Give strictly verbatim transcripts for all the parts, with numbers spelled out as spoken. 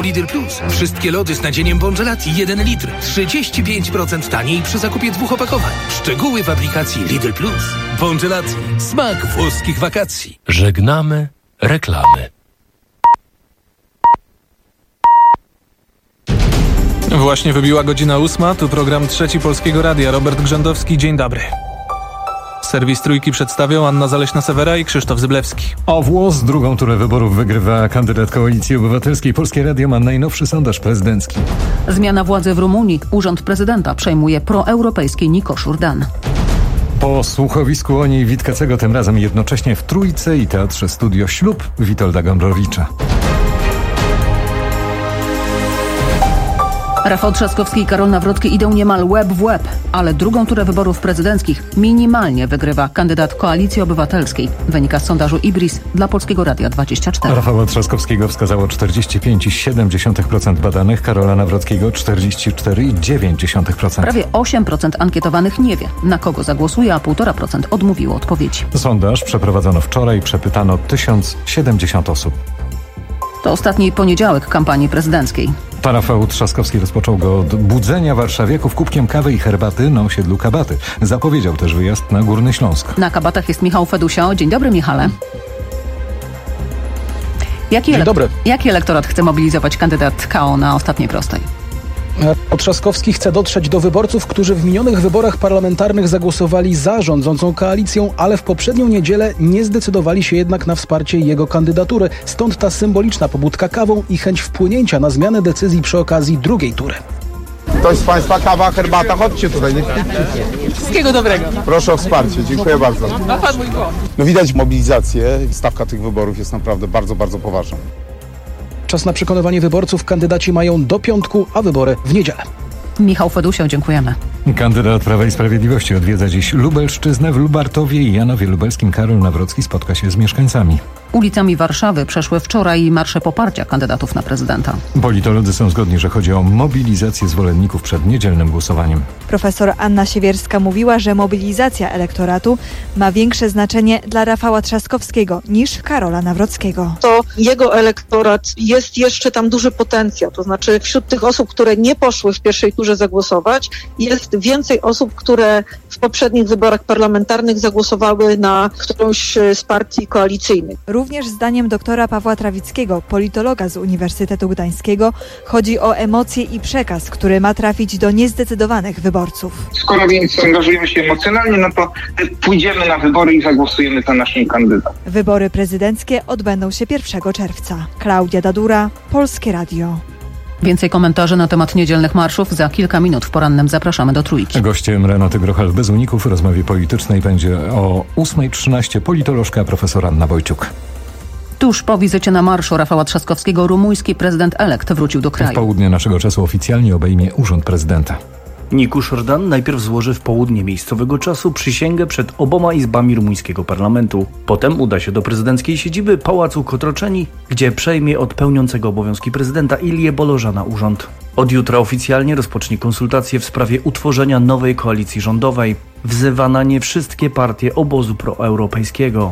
Lidl Plus. Wszystkie lody z nadzieniem Bongelati jeden litr. trzydzieści pięć procent taniej przy zakupie dwóch opakowań. Szczegóły w aplikacji Lidl Plus. Bongelati. Smak włoskich wakacji. Żegnamy reklamy. Właśnie wybiła godzina ósma, tu program Trzeci Polskiego Radia. Robert Grzędowski, dzień dobry. Serwis Trójki przedstawią Anna Zaleśna-Sewera i Krzysztof Zyblewski. O włos drugą turę wyborów wygrywa kandydat Koalicji Obywatelskiej. Polskie Radio ma najnowszy sondaż prezydencki. Zmiana władzy w Rumunii. Urząd prezydenta przejmuje proeuropejski Nicosz Dan. Po słuchowisku Oni Witkacego, tym razem jednocześnie w Trójce i Teatrze Studio Ślub Witolda Gombrowicza. Rafał Trzaskowski i Karol Nawrocki idą niemal łeb w łeb, ale drugą turę wyborów prezydenckich minimalnie wygrywa kandydat Koalicji Obywatelskiej. Wynika z sondażu Ibris dla Polskiego Radia dwadzieścia cztery. Rafała Trzaskowskiego wskazało czterdzieści pięć przecinek siedem procent badanych, Karola Nawrockiego czterdzieści cztery przecinek dziewięć procent. Prawie osiem procent ankietowanych nie wie, na kogo zagłosuje, a półtora procent odmówiło odpowiedzi. Sondaż przeprowadzono wczoraj, przepytano tysiąc siedemdziesiąt osób. To ostatni poniedziałek kampanii prezydenckiej. To Rafał Trzaskowski rozpoczął go od budzenia warszawiaków kubkiem kawy i herbaty na osiedlu Kabaty. Zapowiedział też wyjazd na Górny Śląsk. Na Kabatach jest Michał Fedusio. Dzień dobry, Michale. Jaki, Dzień elek- dobry. Jaki elektorat chce mobilizować kandydat K O na ostatniej prostej? Trzaskowski chce dotrzeć do wyborców, którzy w minionych wyborach parlamentarnych zagłosowali za rządzącą koalicją, ale w poprzednią niedzielę nie zdecydowali się jednak na wsparcie jego kandydatury. Stąd ta symboliczna pobudka kawą i chęć wpłynięcia na zmianę decyzji przy okazji drugiej tury. Ktoś z Państwa kawa, herbata, chodźcie tutaj. Nie Wszystkiego dobrego. Proszę o wsparcie, dziękuję bardzo. No widać mobilizację, stawka tych wyborów jest naprawdę bardzo, bardzo poważna. Czas na przekonywanie wyborców kandydaci mają do piątku, a wybory w niedzielę. Michał Fedusio, dziękujemy. Kandydat Prawa i Sprawiedliwości odwiedza dziś Lubelszczyznę. W Lubartowie i Janowie Lubelskim Karol Nawrocki spotka się z mieszkańcami. Ulicami Warszawy przeszły wczoraj marsze poparcia kandydatów na prezydenta. Politolodzy są zgodni, że chodzi o mobilizację zwolenników przed niedzielnym głosowaniem. Profesor Anna Siewierska mówiła, że mobilizacja elektoratu ma większe znaczenie dla Rafała Trzaskowskiego niż Karola Nawrockiego. To jego elektorat jest jeszcze tam duży potencjał, to znaczy wśród tych osób, które nie poszły w pierwszej turze zagłosować, jest więcej osób, które w poprzednich wyborach parlamentarnych zagłosowały na którąś z partii koalicyjnych. Również zdaniem doktora Pawła Trawickiego, politologa z Uniwersytetu Gdańskiego, chodzi o emocje i przekaz, który ma trafić do niezdecydowanych wyborców. Skoro więc angażujemy się emocjonalnie, no to pójdziemy na wybory i zagłosujemy za naszym kandydatem. Wybory prezydenckie odbędą się pierwszego czerwca. Klaudia Dadura, Polskie Radio. Więcej komentarzy na temat niedzielnych marszów za kilka minut w porannym. Zapraszamy do Trójki. Gościem Renaty Grochal bez uników w rozmowie politycznej będzie o ósma trzynaście politolożka profesor Anna Wojciuk. Tuż po wizycie na marszu Rafała Trzaskowskiego rumuński prezydent elekt wrócił do kraju. W południe naszego czasu oficjalnie obejmie urząd prezydenta. Nicosz Dan najpierw złoży w południe miejscowego czasu przysięgę przed oboma izbami rumuńskiego parlamentu. Potem uda się do prezydenckiej siedziby Pałacu Cotroceni, gdzie przejmie od pełniącego obowiązki prezydenta Ilie Bolożana urząd. Od jutra oficjalnie rozpocznie konsultacje w sprawie utworzenia nowej koalicji rządowej. Wzywa na nie wszystkie partie obozu proeuropejskiego.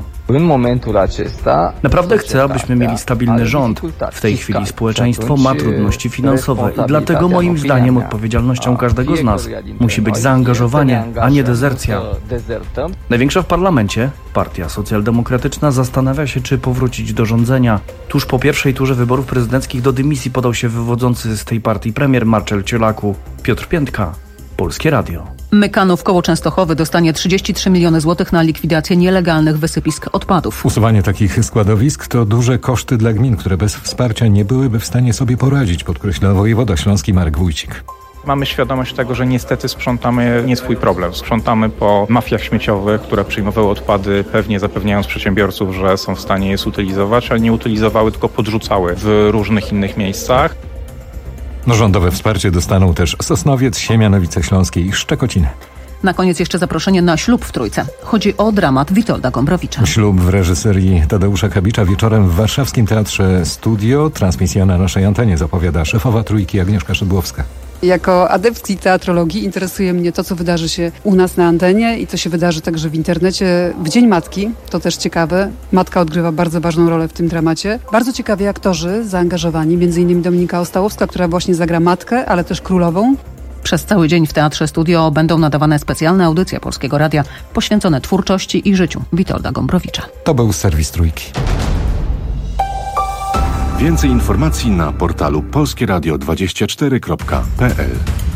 Naprawdę chcę, abyśmy mieli stabilny rząd. W tej chwili społeczeństwo ma trudności finansowe i dlatego moim zdaniem odpowiedzialnością każdego z nas musi być zaangażowanie, a nie dezercja. Największa w parlamencie, Partia Socjaldemokratyczna, zastanawia się, czy powrócić do rządzenia. Tuż po pierwszej turze wyborów prezydenckich do dymisji podał się wywodzący z tej partii premier Marcel Ciolaku. Piotr Piętka, Polskie Radio. Mykanów koło Częstochowy dostanie trzydzieści trzy miliony złotych na likwidację nielegalnych wysypisk odpadów. Usuwanie takich składowisk to duże koszty dla gmin, które bez wsparcia nie byłyby w stanie sobie poradzić, podkreśla wojewoda śląski Marek Wójcik. Mamy świadomość tego, że niestety sprzątamy nie swój problem. Sprzątamy po mafiach śmieciowych, które przyjmowały odpady, pewnie zapewniając przedsiębiorców, że są w stanie je zutylizować, ale nie utylizowały, tylko podrzucały w różnych innych miejscach. No, rządowe wsparcie dostaną też Sosnowiec, Siemianowice Śląskie i Szczekociny. Na koniec jeszcze zaproszenie na ślub w Trójce. Chodzi o dramat Witolda Gombrowicza. Ślub w reżyserii Tadeusza Kabicza wieczorem w warszawskim Teatrze Studio. Transmisja na naszej antenie zapowiada szefowa Trójki Agnieszka Szydłowska. Jako adeptki teatrologii interesuje mnie to, co wydarzy się u nas na antenie i co się wydarzy także w internecie w Dzień Matki. To też ciekawe. Matka odgrywa bardzo ważną rolę w tym dramacie. Bardzo ciekawi aktorzy zaangażowani, między innymi Dominika Ostałowska, która właśnie zagra matkę, ale też królową. Przez cały dzień w Teatrze Studio będą nadawane specjalne audycje Polskiego Radia poświęcone twórczości i życiu Witolda Gombrowicza. To był serwis Trójki. Więcej informacji na portalu polskieradio dwadzieścia cztery kropka p l.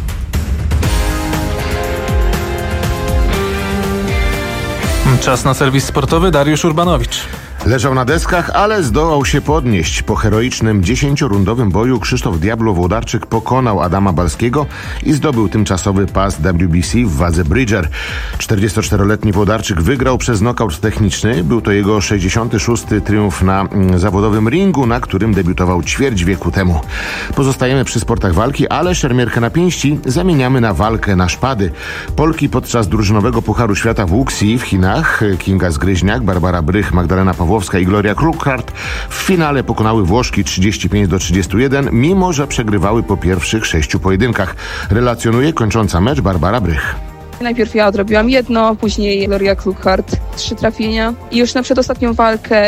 Czas na serwis sportowy. Dariusz Urbanowicz. Leżał na deskach, ale zdołał się podnieść. Po heroicznym dziesięciorundowym boju Krzysztof Diablo Włodarczyk pokonał Adama Balskiego i zdobył tymczasowy pas W B C w wadze Bridger. czterdziestoczteroletni Włodarczyk wygrał przez nokaut techniczny. Był to jego sześćdziesiąty szósty triumf na mm, zawodowym ringu, na którym debiutował ćwierć wieku temu. Pozostajemy przy sportach walki, ale szermierkę na pięści zamieniamy na walkę na szpady. Polki podczas drużynowego Pucharu Świata w Wuxi w Chinach, Kinga Zgryźniak, Barbara Brych, Magdalena Pawłowska i Gloria Krukart w finale pokonały Włoszki trzydzieści pięć do trzydziestu jeden, mimo że przegrywały po pierwszych sześciu pojedynkach. Relacjonuje kończąca mecz Barbara Brych. Najpierw ja odrobiłam jedno, później Gloria Krukart trzy trafienia i już na przedostatnią walkę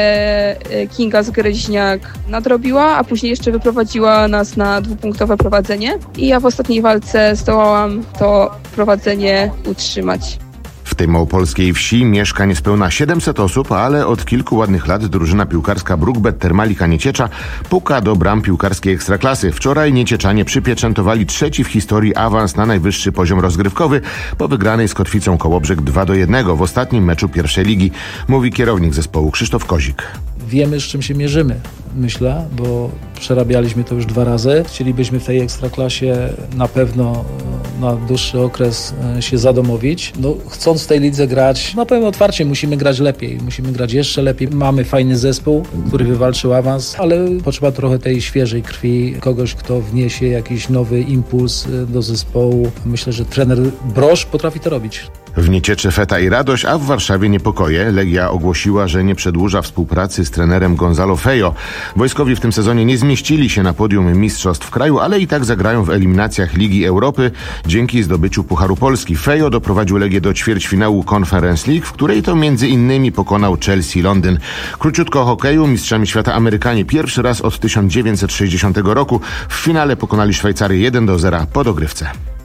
Kinga Zgryźniak nadrobiła, a później jeszcze wyprowadziła nas na dwupunktowe prowadzenie i ja w ostatniej walce zdołałam to prowadzenie utrzymać. W tej małopolskiej wsi mieszka niespełna siedemset osób, ale od kilku ładnych lat drużyna piłkarska Brookbet Termalika Nieciecza puka do bram piłkarskiej Ekstraklasy. Wczoraj niecieczanie przypieczętowali trzeci w historii awans na najwyższy poziom rozgrywkowy po wygranej z Kotwicą Kołobrzeg dwa do jednego w ostatnim meczu pierwszej ligi, mówi kierownik zespołu Krzysztof Kozik. Wiemy, z czym się mierzymy, myślę, bo przerabialiśmy to już dwa razy. Chcielibyśmy w tej Ekstraklasie na pewno na dłuższy okres się zadomowić. No, chcąc w tej lidze grać, no powiem otwarcie, musimy grać lepiej, musimy grać jeszcze lepiej. Mamy fajny zespół, który wywalczył awans, ale potrzeba trochę tej świeżej krwi, kogoś, kto wniesie jakiś nowy impuls do zespołu. Myślę, że trener Broż potrafi to robić. W Niecieczy feta i radość, a w Warszawie niepokoje. Legia ogłosiła, że nie przedłuża współpracy z trenerem Gonzalo Fejo. Wojskowi w tym sezonie nie zmieścili się na podium mistrzostw kraju, ale i tak zagrają w eliminacjach Ligi Europy dzięki zdobyciu Pucharu Polski. Fejo doprowadził Legię do ćwierćfinału Conference League, w której to między innymi pokonał Chelsea Londyn. Króciutko o hokeju. Mistrzami świata Amerykanie pierwszy raz od tysiąc dziewięćset sześćdziesiątego roku w finale pokonali Szwajcarię jeden do zera po dogrywce.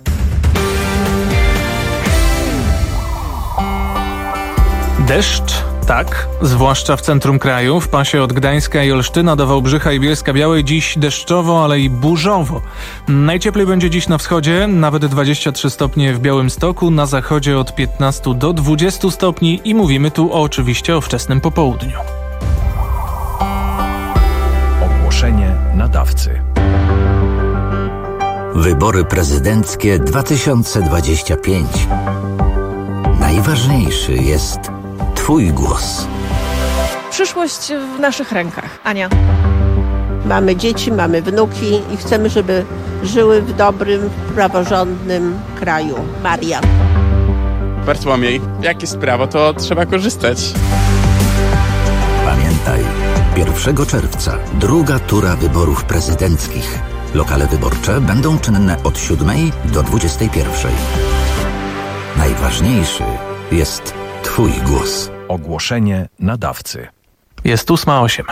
Deszcz, tak, zwłaszcza w centrum kraju, w pasie od Gdańska i Olsztyna do Wałbrzycha i Bielska-Białej dziś deszczowo, ale i burzowo. Najcieplej będzie dziś na wschodzie, nawet dwadzieścia trzy stopnie w Białymstoku, na zachodzie od piętnastu do dwudziestu stopni i mówimy tu oczywiście o wczesnym popołudniu. Ogłoszenie nadawcy. Wybory prezydenckie dwa tysiące dwadzieścia pięć. Najważniejszy jest Twój głos. Przyszłość w naszych rękach. Ania. Mamy dzieci, mamy wnuki i chcemy, żeby żyły w dobrym, praworządnym kraju. Maria. Bartłomiej, jak jest prawo, to trzeba korzystać. Pamiętaj, pierwszego czerwca druga tura wyborów prezydenckich. Lokale wyborcze będą czynne od siódmej do dwudziestej pierwszej. Najważniejszy jest Twój głos. Ogłoszenie nadawcy. Jest ósma osiem.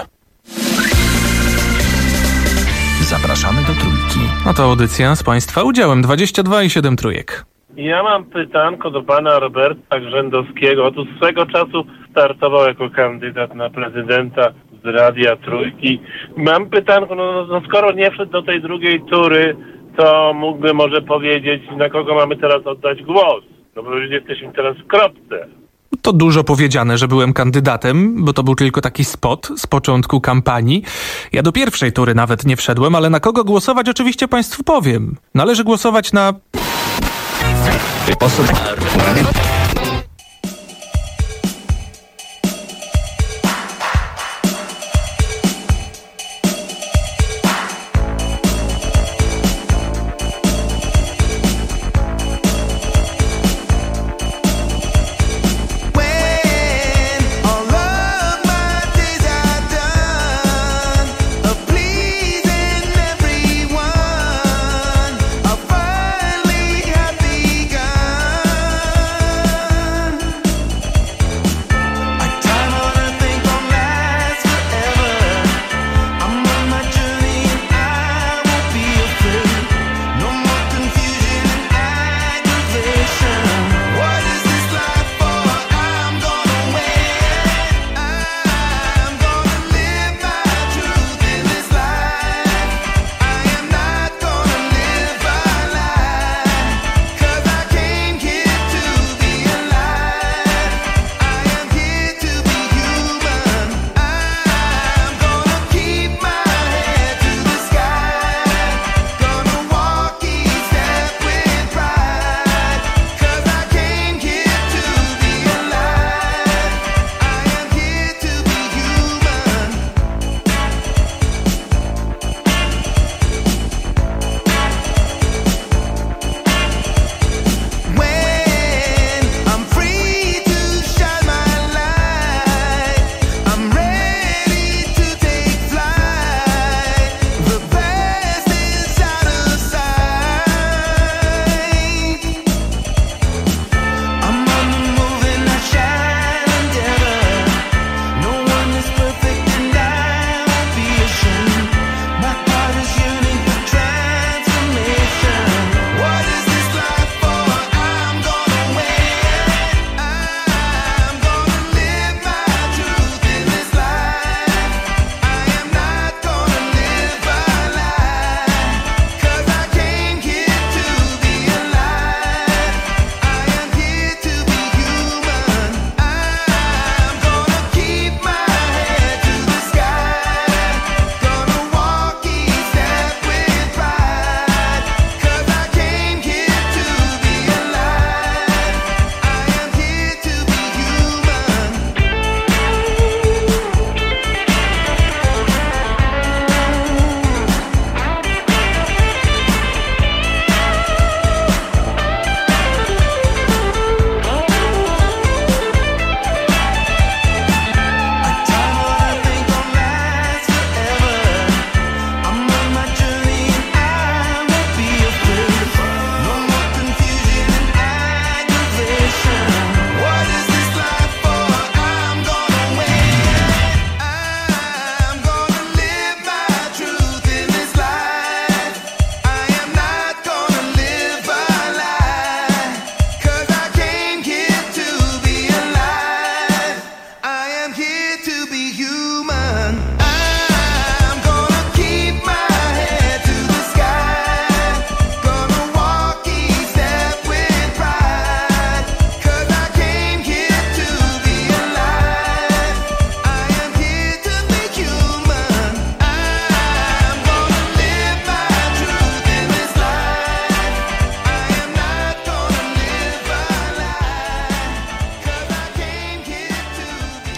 Zapraszamy do Trójki. No to audycja z Państwa udziałem dwadzieścia dwa i siedem trójek. Ja mam pytanko do pana Roberta Grzędowskiego. Otóż swego czasu startował jako kandydat na prezydenta z Radia Trójki. Mam pytanko, no, no skoro nie wszedł do tej drugiej tury, to mógłby może powiedzieć, na kogo mamy teraz oddać głos. No bo już jesteśmy teraz w kropce. To dużo powiedziane, że byłem kandydatem, bo to był tylko taki spot z początku kampanii. Ja do pierwszej tury nawet nie wszedłem, ale na kogo głosować oczywiście Państwu powiem. Należy głosować na... Pleasing everyone, a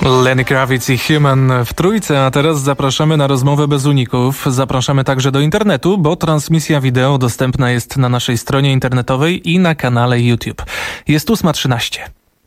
Lenny Kravitz i Human w Trójce, a teraz zapraszamy na rozmowę bez uników. Zapraszamy także do internetu, bo transmisja wideo dostępna jest na naszej stronie internetowej i na kanale YouTube. Jest ósma trzynaście.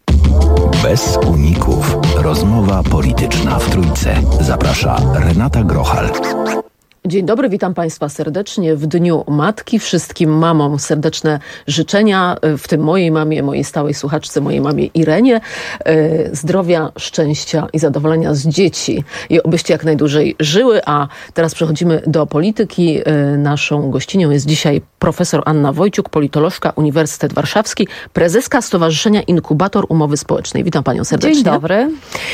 Bez uników. Rozmowa polityczna w Trójce. Zaprasza Renata Grochal. Dzień dobry, witam Państwa serdecznie w Dniu Matki. Wszystkim mamom serdeczne życzenia, w tym mojej mamie, mojej stałej słuchaczce, mojej mamie Irenie. Zdrowia, szczęścia i zadowolenia z dzieci i obyście jak najdłużej żyły. A teraz przechodzimy do polityki. Naszą gościnią jest dzisiaj profesor Anna Wojciuk, politolożka, Uniwersytet Warszawski, prezeska Stowarzyszenia Inkubator Umowy Społecznej. Witam Panią serdecznie. Dzień dobry.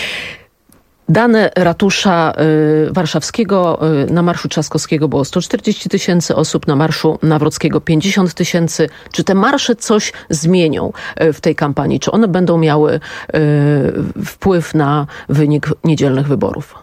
Dane ratusza y, warszawskiego, y, na Marszu Trzaskowskiego było sto czterdzieści tysięcy osób, na Marszu Nawrockiego pięćdziesiąt tysięcy. Czy te marsze coś zmienią y, w tej kampanii? Czy one będą miały y, wpływ na wynik niedzielnych wyborów?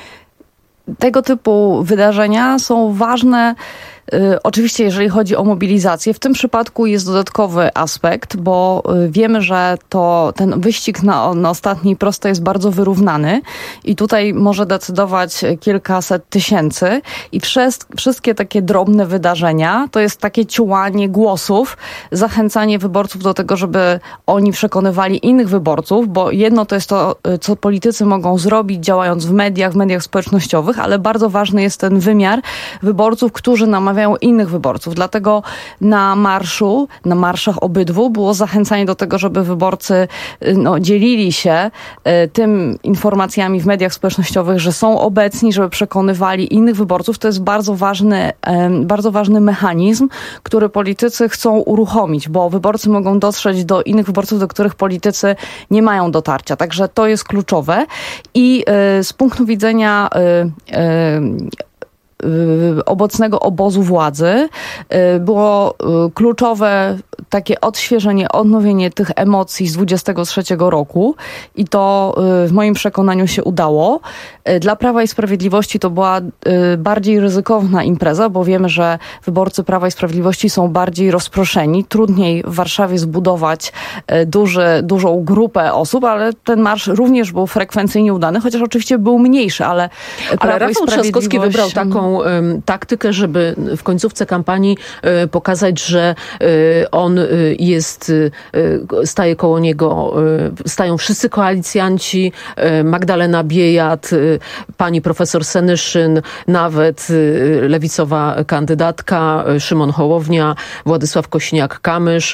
Tego typu wydarzenia są ważne. Oczywiście, jeżeli chodzi o mobilizację, w tym przypadku jest dodatkowy aspekt, bo wiemy, że to ten wyścig na, na ostatniej prostej jest bardzo wyrównany i tutaj może decydować kilkaset tysięcy i przez, wszystkie takie drobne wydarzenia to jest takie ciułanie głosów, zachęcanie wyborców do tego, żeby oni przekonywali innych wyborców, bo jedno to jest to, co politycy mogą zrobić, działając w mediach, w mediach społecznościowych, ale bardzo ważny jest ten wymiar wyborców, którzy namawiają innych wyborców. Dlatego na marszu, na marszach obydwu było zachęcanie do tego, żeby wyborcy no, dzielili się y, tym informacjami w mediach społecznościowych, że są obecni, żeby przekonywali innych wyborców. To jest bardzo ważny, y, bardzo ważny mechanizm, który politycy chcą uruchomić, bo wyborcy mogą dotrzeć do innych wyborców, do których politycy nie mają dotarcia. Także to jest kluczowe i y, z punktu widzenia y, y, obecnego obozu władzy było kluczowe takie odświeżenie, odnowienie tych emocji z dwudziestego trzeciego roku i to w moim przekonaniu się udało. Dla Prawa i Sprawiedliwości to była bardziej ryzykowna impreza, bo wiemy, że wyborcy Prawa i Sprawiedliwości są bardziej rozproszeni. Trudniej w Warszawie zbudować duży, dużą grupę osób, ale ten marsz również był frekwencyjnie udany, chociaż oczywiście był mniejszy, ale Prawo Ale Rafał Trzaskowski wybrał taką um, taktykę, żeby w końcówce kampanii um, pokazać, że um, on jest, staje koło niego, stają wszyscy koalicjanci, Magdalena Biejat, pani profesor Senyszyn, nawet lewicowa kandydatka, Szymon Hołownia, Władysław Kosiniak-Kamysz,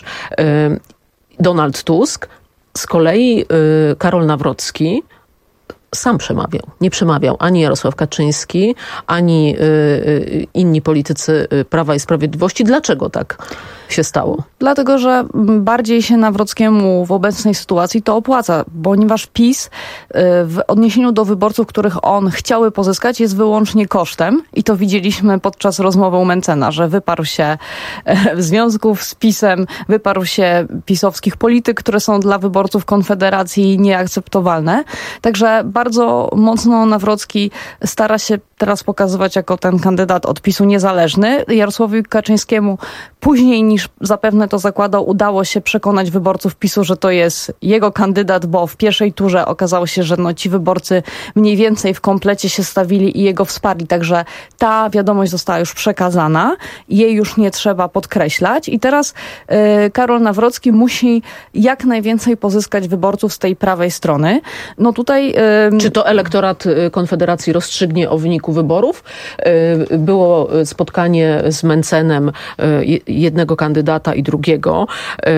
Donald Tusk. Z kolei Karol Nawrocki sam przemawiał. Nie przemawiał ani Jarosław Kaczyński, ani y, inni politycy Prawa i Sprawiedliwości. Dlaczego tak się stało? Dlatego, że bardziej się Nawrockiemu w obecnej sytuacji to opłaca, ponieważ PiS y, w odniesieniu do wyborców, których on chciały pozyskać, jest wyłącznie kosztem i to widzieliśmy podczas rozmowy u Mencena, że wyparł się y, związków z PiS-em, wyparł się pisowskich polityk, które są dla wyborców Konfederacji nieakceptowalne. Także bardzo mocno Nawrocki stara się teraz pokazywać jako ten kandydat od PiS-u niezależny. Jarosławowi Kaczyńskiemu później niż zapewne to zakładał, udało się przekonać wyborców PiS-u, że to jest jego kandydat, bo w pierwszej turze okazało się, że no ci wyborcy mniej więcej w komplecie się stawili i jego wsparli. Także ta wiadomość została już przekazana. Jej już nie trzeba podkreślać. I teraz y, Karol Nawrocki musi jak najwięcej pozyskać wyborców z tej prawej strony. No tutaj... Y, Czy to elektorat Konfederacji rozstrzygnie o wyniku wyborów? Y, było spotkanie z Mencenem, y, jednego kandydata i drugiego.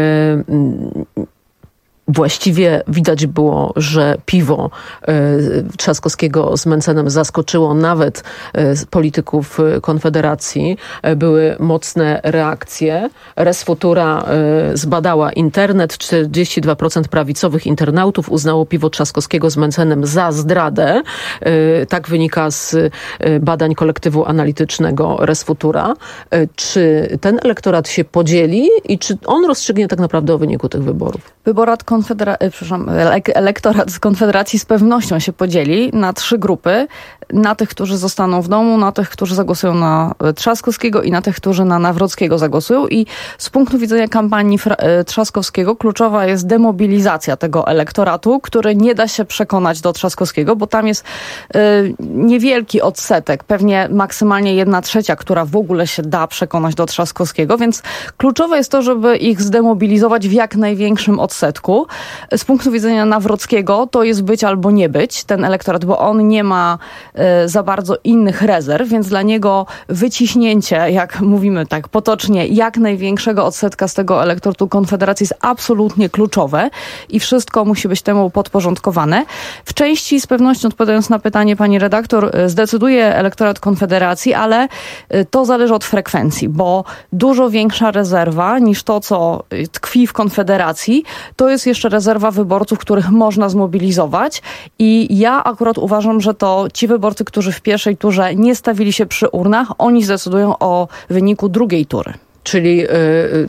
Właściwie widać było, że piwo y, Trzaskowskiego z Mencenem zaskoczyło nawet y, polityków y, Konfederacji. Y, były mocne reakcje. Res Futura y, zbadała internet. czterdzieści dwa procent prawicowych internautów uznało piwo Trzaskowskiego z Mencenem za zdradę. Y, tak wynika z y, badań kolektywu analitycznego Res Futura. Y, czy ten elektorat się podzieli i czy on rozstrzygnie tak naprawdę o wyniku tych wyborów? Wyborat konfedera- przepraszam, elektorat z Konfederacji z pewnością się podzieli na trzy grupy. Na tych, którzy zostaną w domu, na tych, którzy zagłosują na Trzaskowskiego i na tych, którzy na Nawrockiego zagłosują. I z punktu widzenia kampanii Trzaskowskiego kluczowa jest demobilizacja tego elektoratu, który nie da się przekonać do Trzaskowskiego, bo tam jest y, niewielki odsetek, pewnie maksymalnie jedna trzecia, która w ogóle się da przekonać do Trzaskowskiego, więc kluczowe jest to, żeby ich zdemobilizować w jak największym odsetku. Z punktu widzenia Nawrockiego to jest być albo nie być ten elektorat, bo on nie ma za bardzo innych rezerw, więc dla niego wyciśnięcie, jak mówimy tak potocznie, jak największego odsetka z tego elektoratu Konfederacji jest absolutnie kluczowe i wszystko musi być temu podporządkowane. W części z pewnością, odpowiadając na pytanie pani redaktor, zdecyduje elektorat Konfederacji, ale to zależy od frekwencji, bo dużo większa rezerwa niż to, co tkwi w Konfederacji, to jest jeszcze rezerwa wyborców, których można zmobilizować i ja akurat uważam, że to ci wyborcy, którzy w pierwszej turze nie stawili się przy urnach, oni zdecydują o wyniku drugiej tury. Czyli y,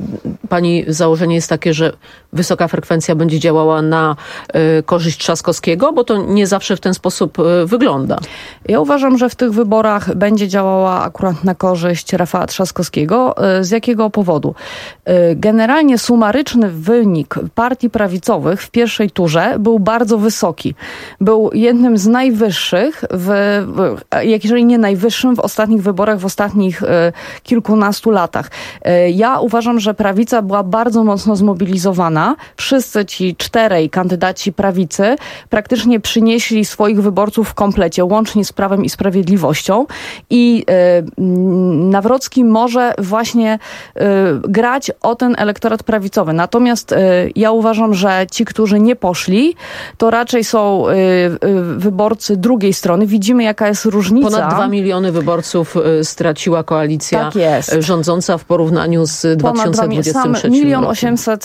pani założenie jest takie, że wysoka frekwencja będzie działała na y, korzyść Trzaskowskiego, bo to nie zawsze w ten sposób y, wygląda. Ja uważam, że w tych wyborach będzie działała akurat na korzyść Rafała Trzaskowskiego. Y, z jakiego powodu? Y, generalnie sumaryczny wynik partii prawicowych w pierwszej turze był bardzo wysoki. Był jednym z najwyższych, w, w, jeżeli nie najwyższym w ostatnich wyborach, w ostatnich y, kilkunastu latach. Ja uważam, że prawica była bardzo mocno zmobilizowana. Wszyscy ci czterej kandydaci prawicy praktycznie przynieśli swoich wyborców w komplecie, łącznie z Prawem i Sprawiedliwością. I y, Nawrocki może właśnie y, grać o ten elektorat prawicowy. Natomiast y, ja uważam, że ci, którzy nie poszli, to raczej są y, y, wyborcy drugiej strony. Widzimy, jaka jest różnica. Ponad dwa miliony wyborców y, straciła koalicja tak jest. rządząca w porównaniu z dwa tysiące dwudziestym trzecim milion osiemset,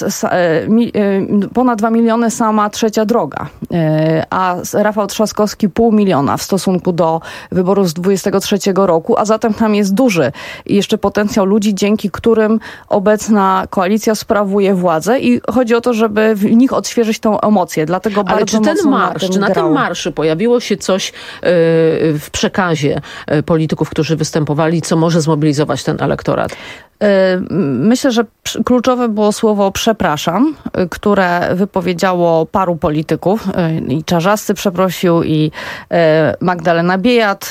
ponad dwa miliony sama Trzecia Droga, a Rafał Trzaskowski pół miliona w stosunku do wyborów z dwudziestego trzeciego roku, a zatem tam jest duży jeszcze potencjał ludzi, dzięki którym obecna koalicja sprawuje władzę i chodzi o to, żeby w nich odświeżyć tą emocję. Dlatego Ale bardzo czy ten mocno marsz, na czy na grał. tym marszu pojawiło się coś yy, w przekazie yy, polityków, którzy występowali, co może zmobilizować ten elektorat? Myślę, że kluczowe było słowo przepraszam, które wypowiedziało paru polityków. I Czarzasty przeprosił, i Magdalena Biejat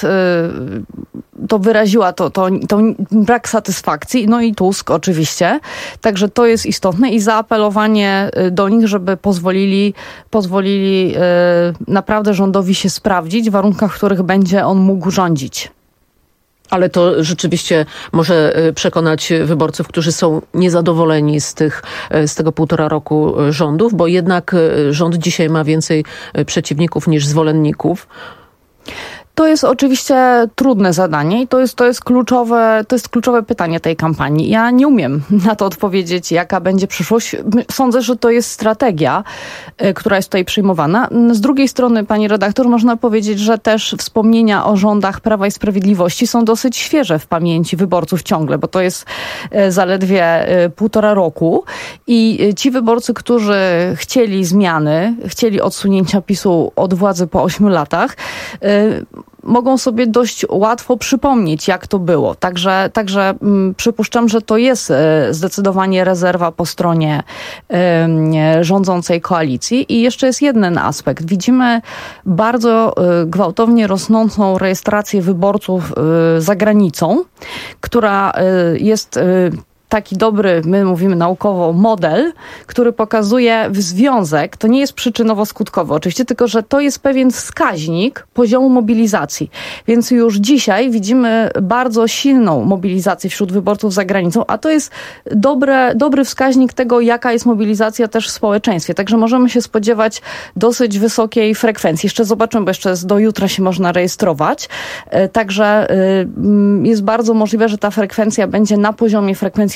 to wyraziła to, to, to brak satysfakcji. No i Tusk oczywiście. Także to jest istotne i zaapelowanie do nich, żeby pozwolili, pozwolili naprawdę rządowi się sprawdzić w warunkach, w których będzie on mógł rządzić. Ale to rzeczywiście może przekonać wyborców, którzy są niezadowoleni z tych, z tego półtora roku rządów, bo jednak rząd dzisiaj ma więcej przeciwników niż zwolenników. To jest oczywiście trudne zadanie i to jest, to jest kluczowe, to jest kluczowe pytanie tej kampanii. Ja nie umiem na to odpowiedzieć, jaka będzie przyszłość. Sądzę, że to jest strategia, która jest tutaj przyjmowana. Z drugiej strony, pani redaktor, można powiedzieć, że też wspomnienia o rządach Prawa i Sprawiedliwości są dosyć świeże w pamięci wyborców ciągle, bo to jest zaledwie półtora roku i ci wyborcy, którzy chcieli zmiany, chcieli odsunięcia PiSu od władzy po ośmiu latach, mogą sobie dość łatwo przypomnieć, jak to było. Także, także m, przypuszczam, że to jest e, zdecydowanie rezerwa po stronie e, rządzącej koalicji. I jeszcze jest jeden aspekt. Widzimy bardzo e, gwałtownie rosnącą rejestrację wyborców e, za granicą, która e, jest e, taki dobry, my mówimy naukowo, model, który pokazuje związek, to nie jest przyczynowo-skutkowy oczywiście, tylko że to jest pewien wskaźnik poziomu mobilizacji. Więc już dzisiaj widzimy bardzo silną mobilizację wśród wyborców za granicą, a to jest dobre, dobry wskaźnik tego, jaka jest mobilizacja też w społeczeństwie. Także możemy się spodziewać dosyć wysokiej frekwencji. Jeszcze zobaczymy, bo jeszcze do jutra się można rejestrować. Także jest bardzo możliwe, że ta frekwencja będzie na poziomie frekwencji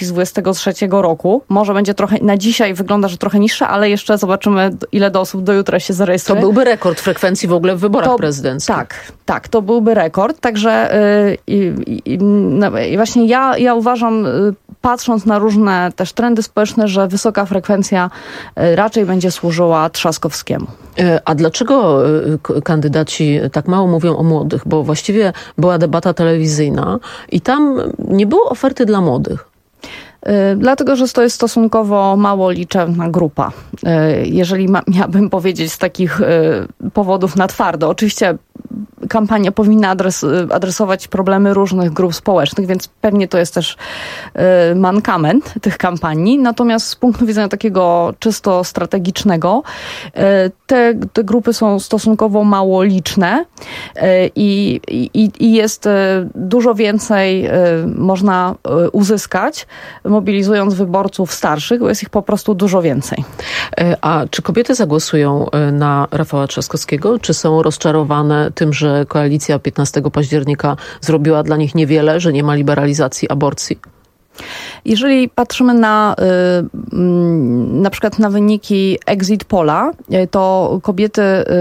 z dwudziestego trzeciego roku. Może będzie trochę, na dzisiaj wygląda, że trochę niższa, ale jeszcze zobaczymy, ile do osób do jutra się zarejestruje. To byłby rekord frekwencji w ogóle w wyborach to, prezydenckich. Tak, tak, to byłby rekord. Także yy, yy, no, i właśnie ja, ja uważam, yy, patrząc na różne też trendy społeczne, że wysoka frekwencja yy, raczej będzie służyła Trzaskowskiemu. A dlaczego kandydaci tak mało mówią o młodych? Bo właściwie była debata telewizyjna i tam nie było oferty dla młodych. Dlatego, że to jest stosunkowo mało liczebna grupa. Jeżeli ma, miałabym powiedzieć z takich powodów na twardo. Oczywiście kampania powinna adres, adresować problemy różnych grup społecznych, więc pewnie to jest też mankament tych kampanii. Natomiast z punktu widzenia takiego czysto strategicznego te, te grupy są stosunkowo mało liczne i, i, i jest dużo więcej można uzyskać, mobilizując wyborców starszych, bo jest ich po prostu dużo więcej. A czy kobiety zagłosują na Rafała Trzaskowskiego? Czy są rozczarowane tym, że koalicja piętnastego października zrobiła dla nich niewiele, że nie ma liberalizacji aborcji? Jeżeli patrzymy na na przykład na wyniki exit polla, to kobiety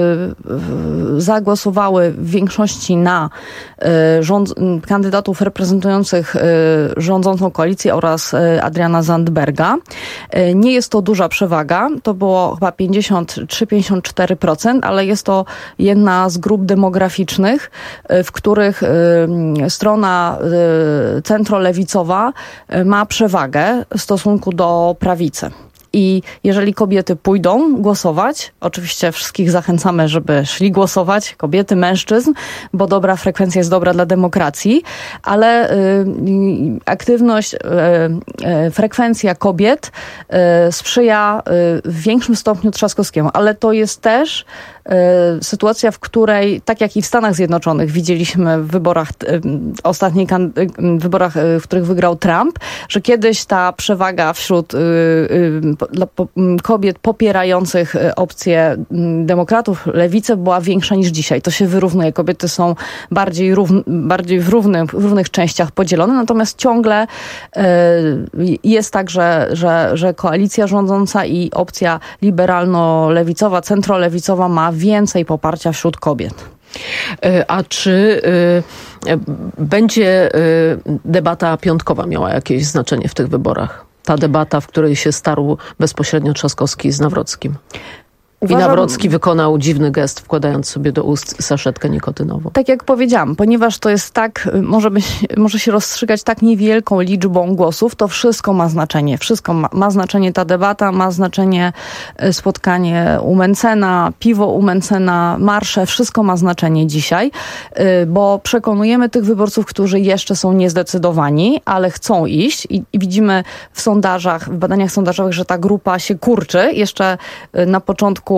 zagłosowały w większości na rząd, kandydatów reprezentujących rządzącą koalicję oraz Adriana Zandberga. Nie jest to duża przewaga, to było chyba pięćdziesiąt trzy do pięćdziesięciu czterech procent, ale jest to jedna z grup demograficznych, w których strona centrolewicowa ma przewagę w stosunku do prawicy. I jeżeli kobiety pójdą głosować, oczywiście wszystkich zachęcamy, żeby szli głosować, kobiety, mężczyzn, bo dobra frekwencja jest dobra dla demokracji, ale y, aktywność, y, y, frekwencja kobiet y, sprzyja y, w większym stopniu Trzaskowskiemu, ale to jest też y, sytuacja, w której, tak jak i w Stanach Zjednoczonych widzieliśmy w wyborach, y, ostatnich y, wyborach, y, w których wygrał Trump, że kiedyś ta przewaga wśród y, y, dla kobiet popierających opcje demokratów, lewicę była większa niż dzisiaj. To się wyrównuje. Kobiety są bardziej, równ, bardziej w, równych, w równych częściach podzielone, natomiast ciągle y, jest tak, że, że, że koalicja rządząca i opcja liberalno-lewicowa, centrolewicowa ma więcej poparcia wśród kobiet. A czy y, będzie y, debata piątkowa miała jakieś znaczenie w tych wyborach? Ta debata, w której się starł bezpośrednio Trzaskowski z Nawrockim. I Nawrocki wykonał dziwny gest, wkładając sobie do ust saszetkę nikotynową. Tak jak powiedziałam, ponieważ to jest tak, może, być, może się rozstrzygać tak niewielką liczbą głosów, to wszystko ma znaczenie. Wszystko ma, ma znaczenie ta debata, ma znaczenie spotkanie u Mencena, piwo u Mencena, marsze, wszystko ma znaczenie dzisiaj, bo przekonujemy tych wyborców, którzy jeszcze są niezdecydowani, ale chcą iść i, i widzimy w sondażach, w badaniach sondażowych, że ta grupa się kurczy. Jeszcze na początku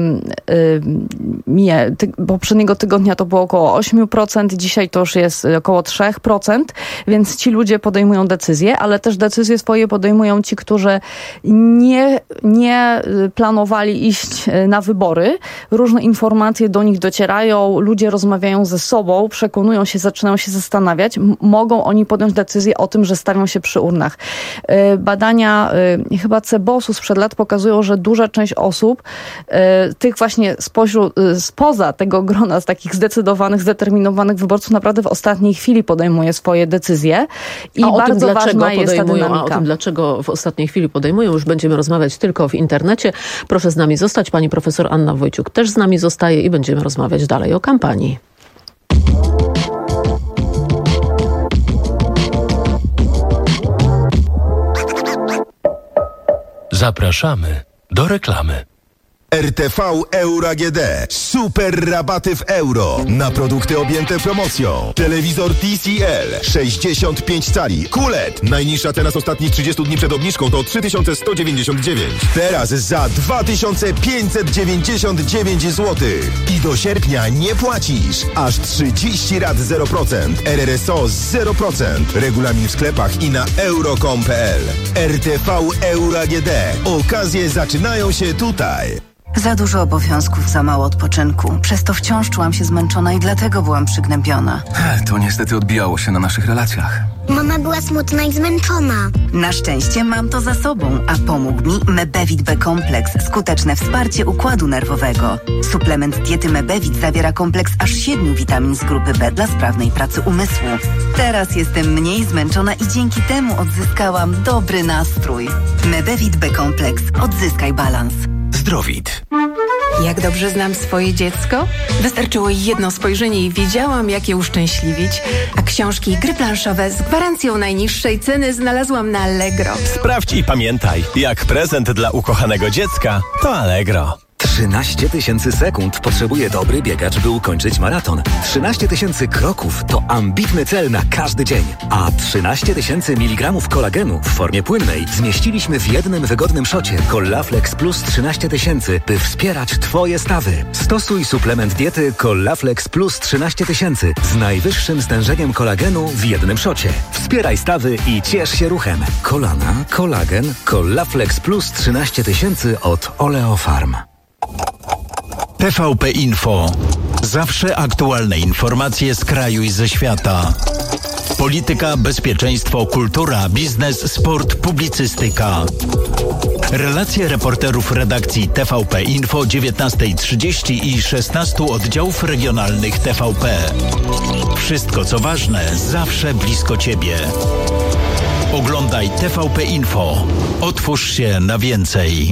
Nie, ty, poprzedniego tygodnia to było około osiem procent, dzisiaj to już jest około trzy procent, więc ci ludzie podejmują decyzje, ale też decyzje swoje podejmują ci, którzy nie, nie planowali iść na wybory. Różne informacje do nich docierają, ludzie rozmawiają ze sobą, przekonują się, zaczynają się zastanawiać. M- mogą oni podjąć decyzję o tym, że stawią się przy urnach. Badania chyba Cebosu sprzed lat pokazują, że duża część osób tych właśnie spośród, spoza tego grona z takich zdecydowanych, zdeterminowanych wyborców naprawdę w ostatniej chwili podejmuje swoje decyzje i a bardzo ważna jest ta dynamika. A o tym, dlaczego w ostatniej chwili podejmują, już będziemy rozmawiać tylko w internecie. Proszę z nami zostać. Pani profesor Anna Wojciuk też z nami zostaje i będziemy rozmawiać dalej o kampanii. Zapraszamy do reklamy. R T V Euro A G D. Super rabaty w euro na produkty objęte promocją. Telewizor T C L sześćdziesiąt pięć cali. Q L E D. Najniższa cena z ostatnich trzydziestu dni przed obniżką to trzy tysiące sto dziewięćdziesiąt dziewięć. Teraz za dwa tysiące pięćset dziewięćdziesiąt dziewięć złotych. I do sierpnia nie płacisz. Aż trzydzieści rat zero procent. R R S O zero procent. Regulamin w sklepach i na euro kropka com kropka p l. R T V Euro A G D. Okazje zaczynają się tutaj. Za dużo obowiązków, za mało odpoczynku. Przez to wciąż czułam się zmęczona i dlatego byłam przygnębiona. To niestety odbijało się na naszych relacjach. Mama była smutna i zmęczona. Na szczęście mam to za sobą, a pomógł mi Mebevit B-kompleks. Skuteczne wsparcie układu nerwowego. Suplement diety Mebevit zawiera kompleks aż siedmiu witamin z grupy B dla sprawnej pracy umysłu. Teraz jestem mniej zmęczona i dzięki temu odzyskałam dobry nastrój. Mebevit B-kompleks. Odzyskaj balans. Zdrowit. Jak dobrze znam swoje dziecko? Wystarczyło jedno spojrzenie i wiedziałam, jak je uszczęśliwić. A książki i gry planszowe z gwarancją najniższej ceny znalazłam na Allegro. Sprawdź i pamiętaj, jak prezent dla ukochanego dziecka, to Allegro. trzynaście tysięcy sekund potrzebuje dobry biegacz, by ukończyć maraton. trzynaście tysięcy kroków to ambitny cel na każdy dzień. A trzynaście tysięcy miligramów kolagenu w formie płynnej zmieściliśmy w jednym wygodnym szocie Collaflex Plus trzynaście tysięcy, by wspierać Twoje stawy. Stosuj suplement diety Collaflex Plus trzynaście tysięcy z najwyższym stężeniem kolagenu w jednym szocie. Wspieraj stawy i ciesz się ruchem. Kolana, kolagen, Collaflex Plus trzynaście tysięcy od Oleofarm. T V P Info. Zawsze aktualne informacje z kraju i ze świata. Polityka, bezpieczeństwo, kultura, biznes, sport, publicystyka. Relacje reporterów redakcji T V P Info dziewiętnasta trzydzieści i szesnastu oddziałów regionalnych T V P. Wszystko co ważne, zawsze blisko Ciebie. Oglądaj T V P Info. Otwórz się na więcej.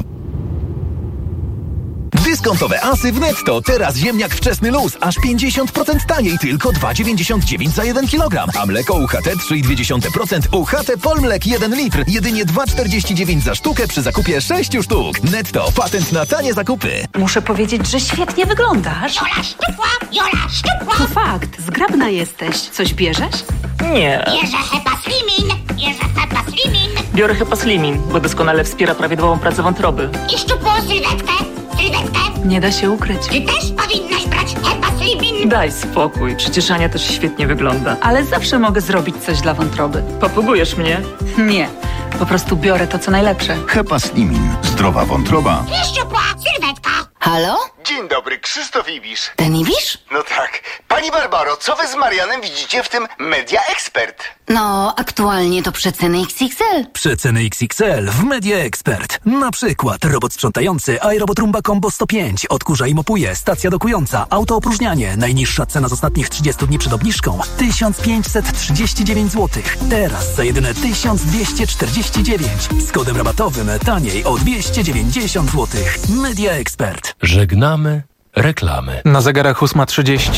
Dyskontowe asy w Netto. Teraz ziemniak wczesny luz. Aż pięćdziesiąt procent taniej. Tylko dwa dziewięćdziesiąt dziewięć za jeden kilogram. A mleko U H T trzy i dwie dziesiąte procent. U H T Polmlek jeden litr. Jedynie dwa czterdzieści dziewięć za sztukę przy zakupie sześciu sztuk. Netto. Patent na tanie zakupy. Muszę powiedzieć, że świetnie wyglądasz. Jola szczupła, Jola szczupła. To fakt. Zgrabna jesteś. Coś bierzesz? Nie. Bierze Hepa Slimin. Bierze Hepa Slimin. Biorę Hepa Slimin, bo doskonale wspiera prawidłową pracę wątroby. I szczupłą sylwetkę. Sylwetkę. Nie da się ukryć. Ty też powinnaś brać Hepa Slimin. Daj spokój, przecież Ania też świetnie wygląda. Ale zawsze mogę zrobić coś dla wątroby. Popugujesz mnie? Nie, po prostu biorę to, co najlepsze. Hepa Slimin. Zdrowa wątroba. I szczupła sylwetka. Halo? Dzień dobry, Krzysztof Ibisz. Ten Ibisz? No tak. Pani Barbaro, co wy z Marianem widzicie w tym Media Expert? No, aktualnie to przeceny X X L. Przeceny X X L w Media Expert. Na przykład robot sprzątający iRobot Roomba Combo sto pięć. Odkurza i mopuje. Stacja dokująca. Autoopróżnianie. Najniższa cena z ostatnich trzydziestu dni przed obniżką. tysiąc pięćset trzydzieści dziewięć złotych. Teraz za jedyne tysiąc dwieście czterdzieści dziewięć. Z kodem rabatowym taniej o dwieście dziewięćdziesiąt złotych. Media Expert. Żegnamy reklamy. Na zegarach ósma trzydzieści.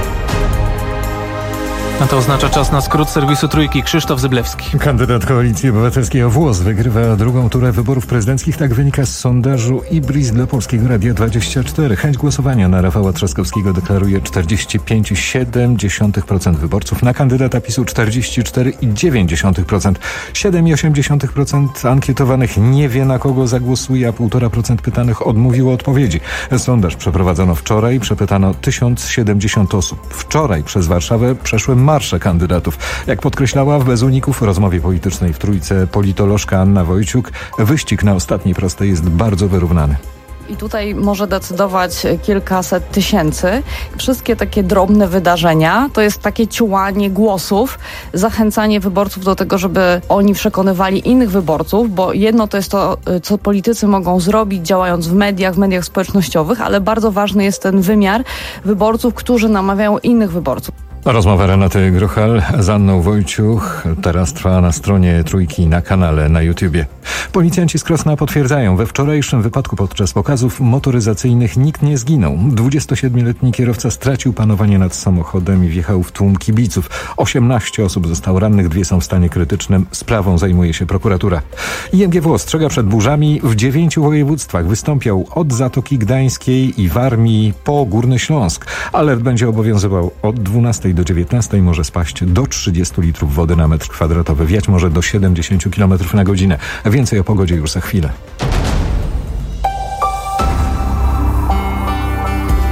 A to oznacza czas na skrót serwisu Trójki. Krzysztof Zyblewski. Kandydat Koalicji Obywatelskiej o włos wygrywa drugą turę wyborów prezydenckich. Tak wynika z sondażu Ibris dla Polskiego Radia dwadzieścia cztery. Chęć głosowania na Rafała Trzaskowskiego deklaruje czterdzieści pięć przecinek siedem procent wyborców. Na kandydata PiSu czterdzieści cztery przecinek dziewięć procent. siedem przecinek osiem procent ankietowanych nie wie, na kogo zagłosuje, a półtora procent pytanych odmówiło odpowiedzi. Sondaż przeprowadzono wczoraj. Przepytano tysiąc siedemdziesiąt osób. Wczoraj przez Warszawę przeszły marsze kandydatów. Jak podkreślała w Bez Uników rozmowie politycznej w Trójce politolożka Anna Wojciuk, wyścig na ostatniej prostej jest bardzo wyrównany. I tutaj może decydować kilkaset tysięcy. Wszystkie takie drobne wydarzenia to jest takie ciułanie głosów, zachęcanie wyborców do tego, żeby oni przekonywali innych wyborców, bo jedno to jest to, co politycy mogą zrobić, działając w mediach, w mediach społecznościowych, ale bardzo ważny jest ten wymiar wyborców, którzy namawiają innych wyborców. Rozmowa Renaty Gruchal z Anną Wojciuch teraz trwa na stronie Trójki na kanale na YouTubie. Policjanci z Krosna potwierdzają, we wczorajszym wypadku podczas pokazów motoryzacyjnych nikt nie zginął. dwudziestosiedmioletni kierowca stracił panowanie nad samochodem i wjechał w tłum kibiców. osiemnaście osób zostało rannych, dwie są w stanie krytycznym. Sprawą zajmuje się prokuratura. I M G W ostrzega przed burzami w dziewięciu województwach. Wystąpią od Zatoki Gdańskiej i Warmii po Górny Śląsk. Alert będzie obowiązywał od dwunastej do dziewiętnastej, może spaść do trzydziestu litrów wody na metr kwadratowy. Wiać może do siedemdziesięciu kilometrów na godzinę. Więcej o pogodzie już za chwilę.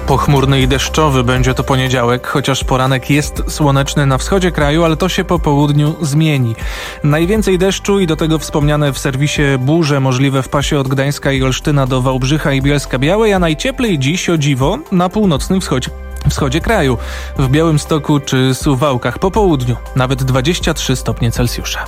Pochmurny i deszczowy będzie to poniedziałek, chociaż poranek jest słoneczny na wschodzie kraju, ale to się po południu zmieni. Najwięcej deszczu i do tego wspomniane w serwisie burze możliwe w pasie od Gdańska i Olsztyna do Wałbrzycha i Bielska-Białej, a najcieplej dziś, o dziwo, na północnym wschodzie. wschodzie kraju, w Białymstoku czy Suwałkach po południu, nawet dwadzieścia trzy stopnie Celsjusza.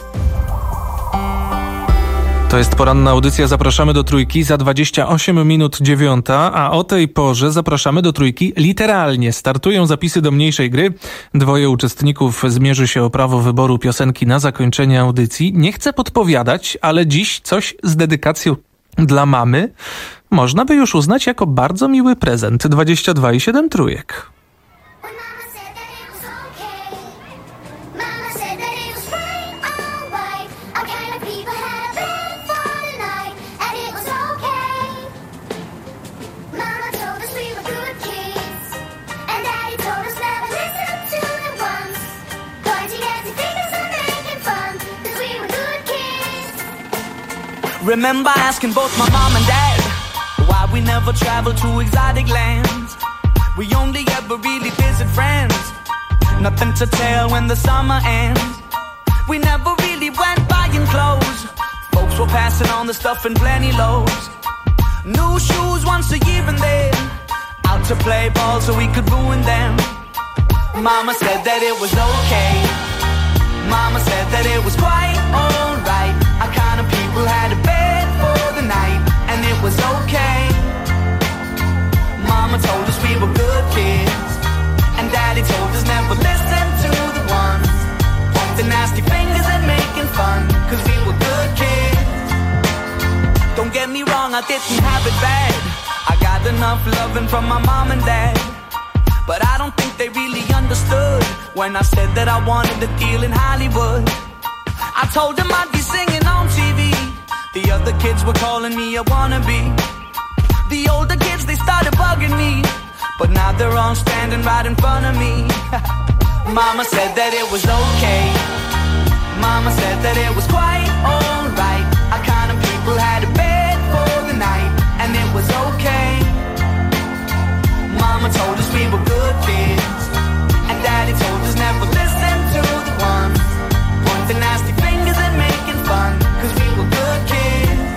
To jest poranna audycja, zapraszamy do Trójki za dwadzieścia osiem minut dziewiąta, a o tej porze zapraszamy do Trójki literalnie. Startują zapisy do mniejszej gry. Dwoje uczestników zmierzy się o prawo wyboru piosenki na zakończenie audycji. Nie chcę podpowiadać, ale dziś coś z dedykacją dla mamy można by już uznać jako bardzo miły prezent. dwadzieścia dwa i siedem trójek. Remember asking both my mom and dad why we never traveled to exotic lands. We only ever really visit friends, nothing to tell when the summer ends. We never really went buying clothes, folks were passing on the stuff in plenty loads. New shoes once a year and then out to play ball so we could ruin them. Mama said that it was okay, Mama said that it was quite alright. Our kind of people had a bed for the night, and it was okay. Mama told us we were good kids, and Daddy told us never listen to the ones pointing nasty fingers and making fun, cause we were good kids. Don't get me wrong, I didn't have it bad. I got enough loving from my mom and dad, but I don't think they really understood when I said that I wanted a deal in Hollywood. I told them I'd be singing on T V, the other kids were calling me a wannabe. The older kids, they started bugging me, but now they're all standing right in front of me. Mama said that it was okay, Mama said that it was quite alright. Our kind of people had a bed for the night, and it was okay. Mama told us we were good kids, and Daddy told us never listen to the ones pointing nasty fingers and making fun, cause we were good kids.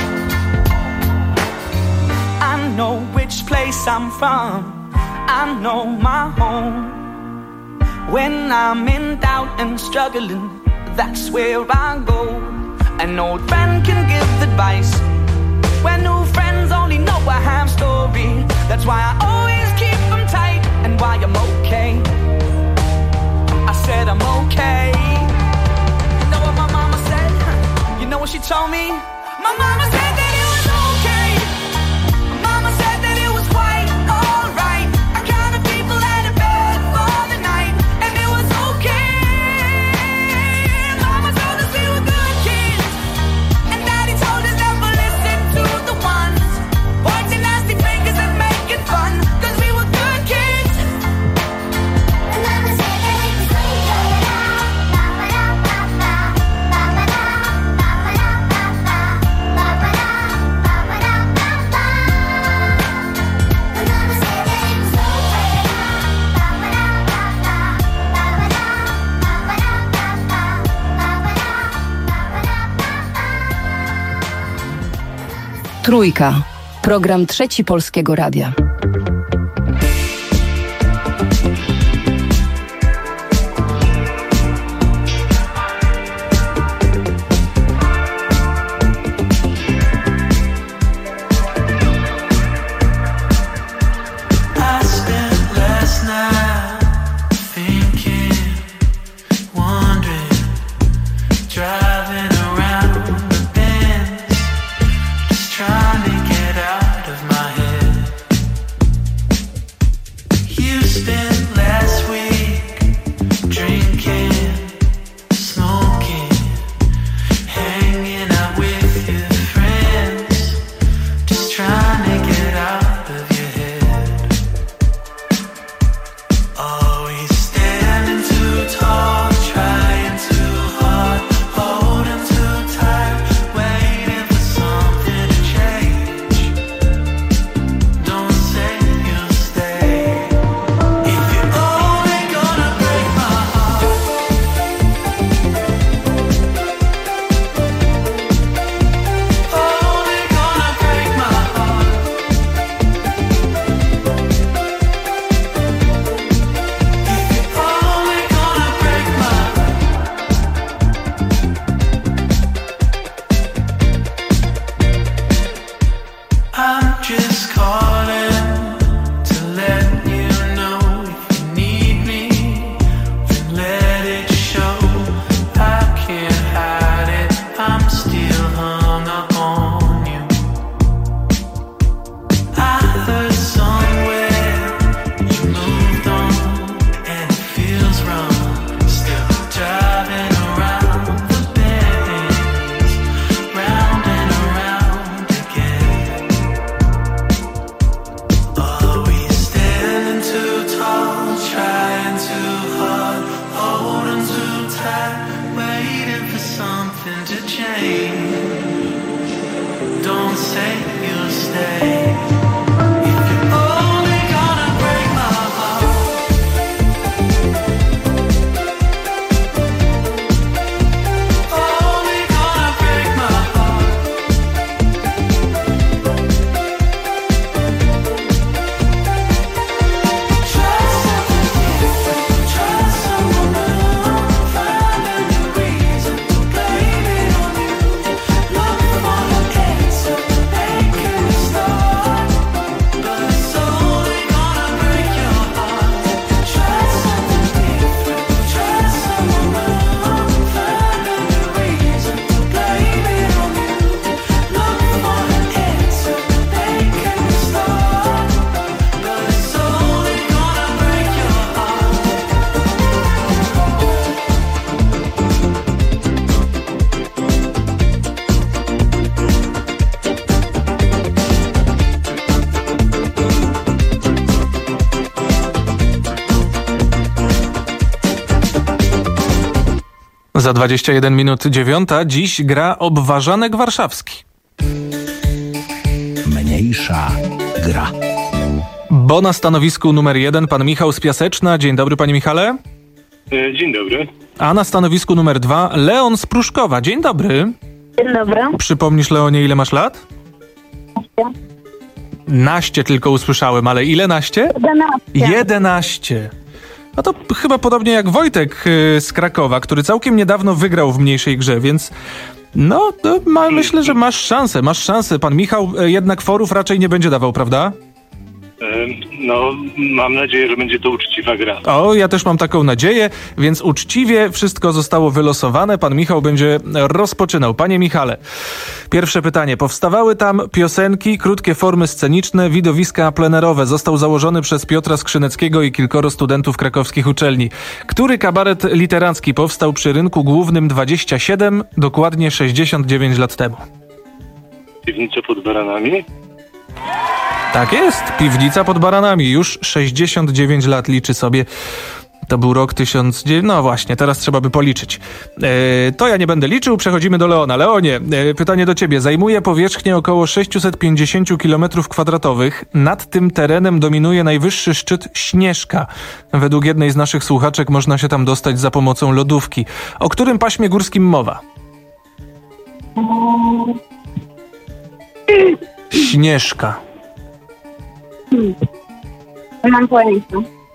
I know which place I'm from, I know my home. When I'm in doubt and struggling, that's where I go. An old friend can give advice when new friends only know a half story. That's why I always keep them tight, and why I'm okay. I said I'm okay. You know what my mama said? You know what she told me? My mama said that it was okay. Mama said that it was quite alright. Our kind of people had a bed for the night, and it was okay. Mama told us we were good kids, and Daddy told us never listen to the ones pointing nasty fingers and making fun, cause we were good kids. And Mama said that it was Trójka. Program Trzeci Polskiego Radia. Trying to get out of my head. Za dwadzieścia jeden minut dziewiąta. Dziś gra Obwarzanek Warszawski. Mniejsza gra. Bo na stanowisku numer jeden pan Michał z Piaseczna. Dzień dobry, panie Michale. Dzień dobry. A na stanowisku numer dwa Leon z Pruszkowa. Dzień dobry. Dzień dobry. Przypomnisz, Leonie, ile masz lat? Naście tylko usłyszałem, ale ile naście? Jedenaście. Jedenaście. No to chyba podobnie jak Wojtek yy, z Krakowa, który całkiem niedawno wygrał w mniejszej grze, więc no to ma, myślę, że masz szansę, masz szansę. Pan Michał yy, jednak forów raczej nie będzie dawał, prawda? No, mam nadzieję, że będzie to uczciwa gra. O, ja też mam taką nadzieję, więc uczciwie wszystko zostało wylosowane. Pan Michał będzie rozpoczynał. Panie Michale, pierwsze pytanie. Powstawały tam piosenki, krótkie formy sceniczne, widowiska plenerowe. Został założony przez Piotra Skrzyneckiego i kilkoro studentów krakowskich uczelni. Który kabaret literacki powstał przy Rynku Głównym dwadzieścia siedem, dokładnie sześćdziesiąt dziewięć lat temu? Piwnica pod Baranami? Tak jest, Piwnica pod Baranami. Już sześćdziesiąt dziewięć lat liczy sobie. To był rok tysiąc... No właśnie, teraz trzeba by policzyć. E, to ja nie będę liczył, przechodzimy do Leona. Leonie, e, pytanie do ciebie. Zajmuje powierzchnię około sześćset pięćdziesiąt kilometrów kwadratowych. Nad tym terenem dominuje najwyższy szczyt Śnieżka. Według jednej z naszych słuchaczek można się tam dostać za pomocą lodówki. O którym paśmie górskim mowa? Śnieżka. Hmm. Mam pojęcia.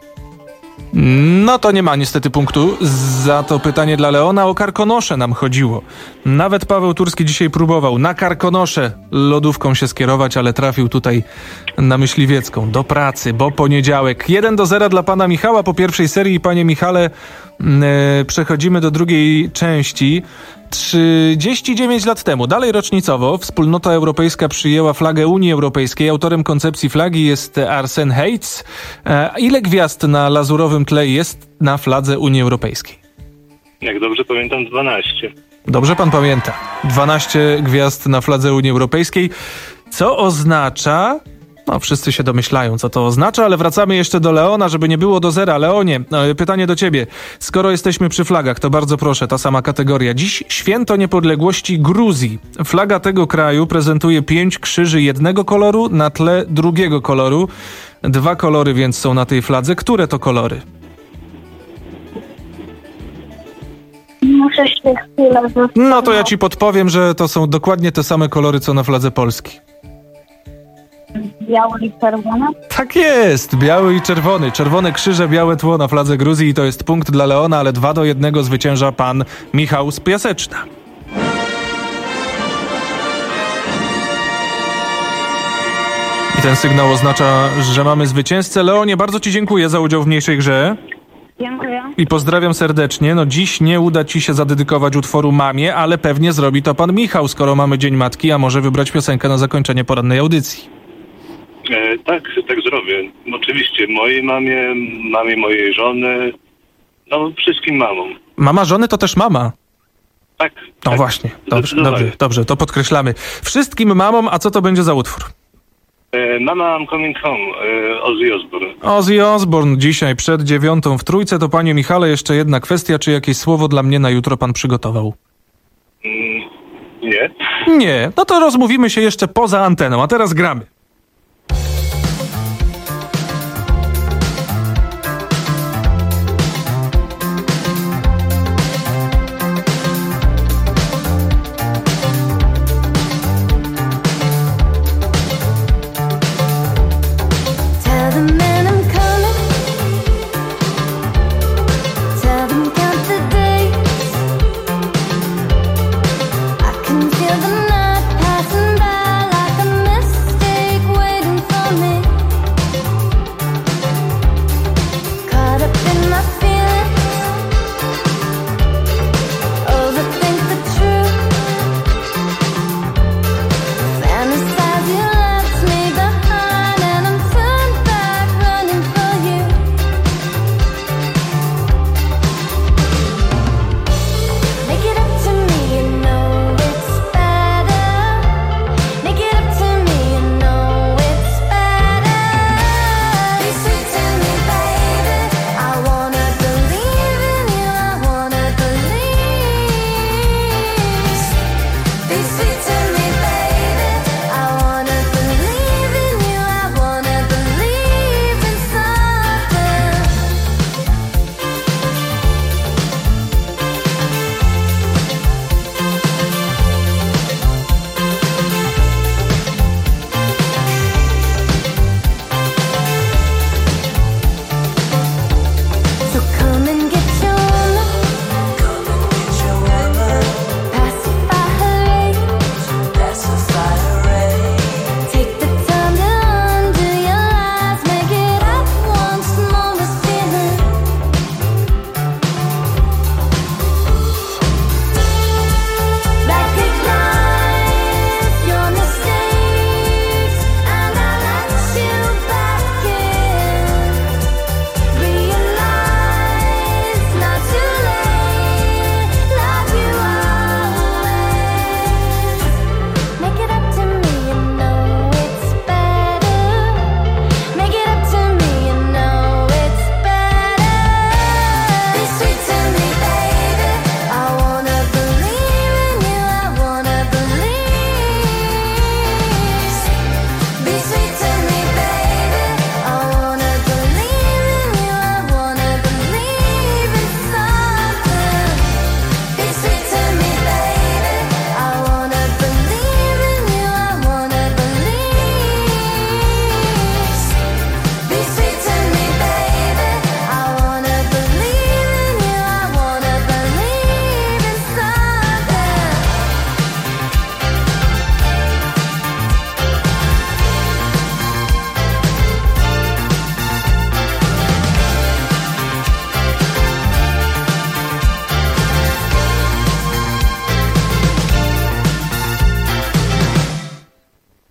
No to nie ma niestety punktu. Za to pytanie dla Leona. O Karkonosze nam chodziło. Nawet Paweł Turski dzisiaj próbował na Karkonosze lodówką się skierować, ale trafił tutaj na Myśliwiecką. Do pracy, bo poniedziałek. jeden do zera dla pana Michała po pierwszej serii. Panie Michale, yy, przechodzimy do drugiej części. trzydzieści dziewięć lat temu, dalej rocznicowo, Wspólnota Europejska przyjęła flagę Unii Europejskiej. Autorem koncepcji flagi jest Arsen Heitz. E, ile gwiazd na lazurowym tle jest na fladze Unii Europejskiej? Jak dobrze pamiętam, dwanaście. Dobrze pan pamięta. dwanaście gwiazd na fladze Unii Europejskiej, co oznacza... No, wszyscy się domyślają, co to oznacza, ale wracamy jeszcze do Leona, żeby nie było do zera. Leonie, pytanie do ciebie. Skoro jesteśmy przy flagach, to bardzo proszę, ta sama kategoria. Dziś święto niepodległości Gruzji. Flaga tego kraju prezentuje pięć krzyży jednego koloru na tle drugiego koloru. Dwa kolory więc są na tej fladze. Które to kolory? Muszę się chwilę zastanowić. No to ja ci podpowiem, że to są dokładnie te same kolory, co na fladze Polski. Biały i czerwony? Tak jest, biały i czerwony. Czerwone krzyże, białe tło na fladze Gruzji i to jest punkt dla Leona, ale dwa do jednego zwycięża pan Michał z Piaseczna. I ten sygnał oznacza, że mamy zwycięzcę. Leonie, bardzo ci dziękuję za udział w mniejszej grze. Dziękuję. I pozdrawiam serdecznie. No dziś nie uda ci się zadedykować utworu mamie, ale pewnie zrobi to pan Michał, skoro mamy Dzień Matki, a może wybrać piosenkę na zakończenie porannej audycji. E, tak, tak zrobię. Oczywiście mojej mamie, mamie mojej żony, no wszystkim mamom. Mama żony to też mama. Tak. No tak, właśnie, dobrze, dobrze, dobrze, to podkreślamy. Wszystkim mamom, a co to będzie za utwór? E, Mama I'm Coming Home, e, Ozzy Osbourne. Ozzy Osbourne dzisiaj przed dziewiątą w Trójce. To panie Michale, jeszcze jedna kwestia, czy jakieś słowo dla mnie na jutro pan przygotował? Mm, nie. Nie, no to rozmówimy się jeszcze poza anteną, a teraz gramy. Make it up to me, you know it's better.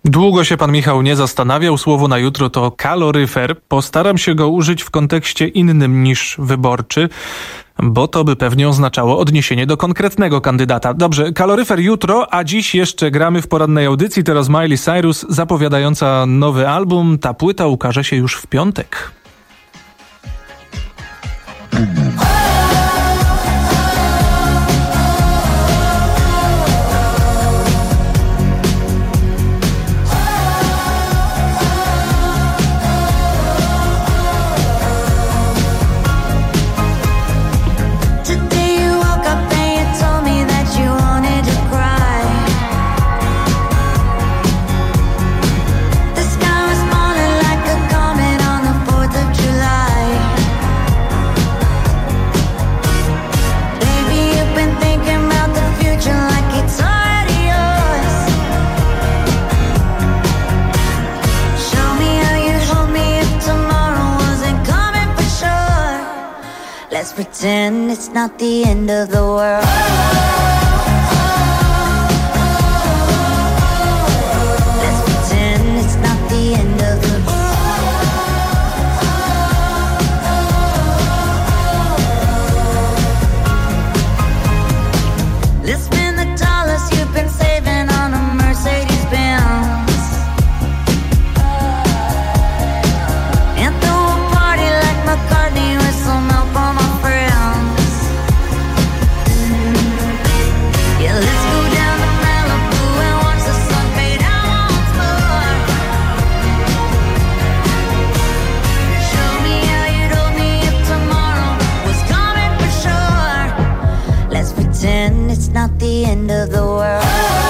Długo się pan Michał nie zastanawiał. Słowo na jutro to kaloryfer. Postaram się go użyć w kontekście innym niż wyborczy, bo to by pewnie oznaczało odniesienie do konkretnego kandydata. Dobrze, kaloryfer jutro, a dziś jeszcze gramy w porannej audycji. Teraz Miley Cyrus zapowiadająca nowy album. Ta płyta ukaże się już w piątek. Let's pretend it's not the end of the world. Let's pretend it's not the end of the world. Let's spend the dollars you've been saving on a Mercedes Benz and throw a party like McCartney with some help on my friends. Yeah, let's go down to Malibu and watch the sun fade out once more. Show me how you'd hold me if tomorrow was coming for sure. Let's pretend it's not the end of the world.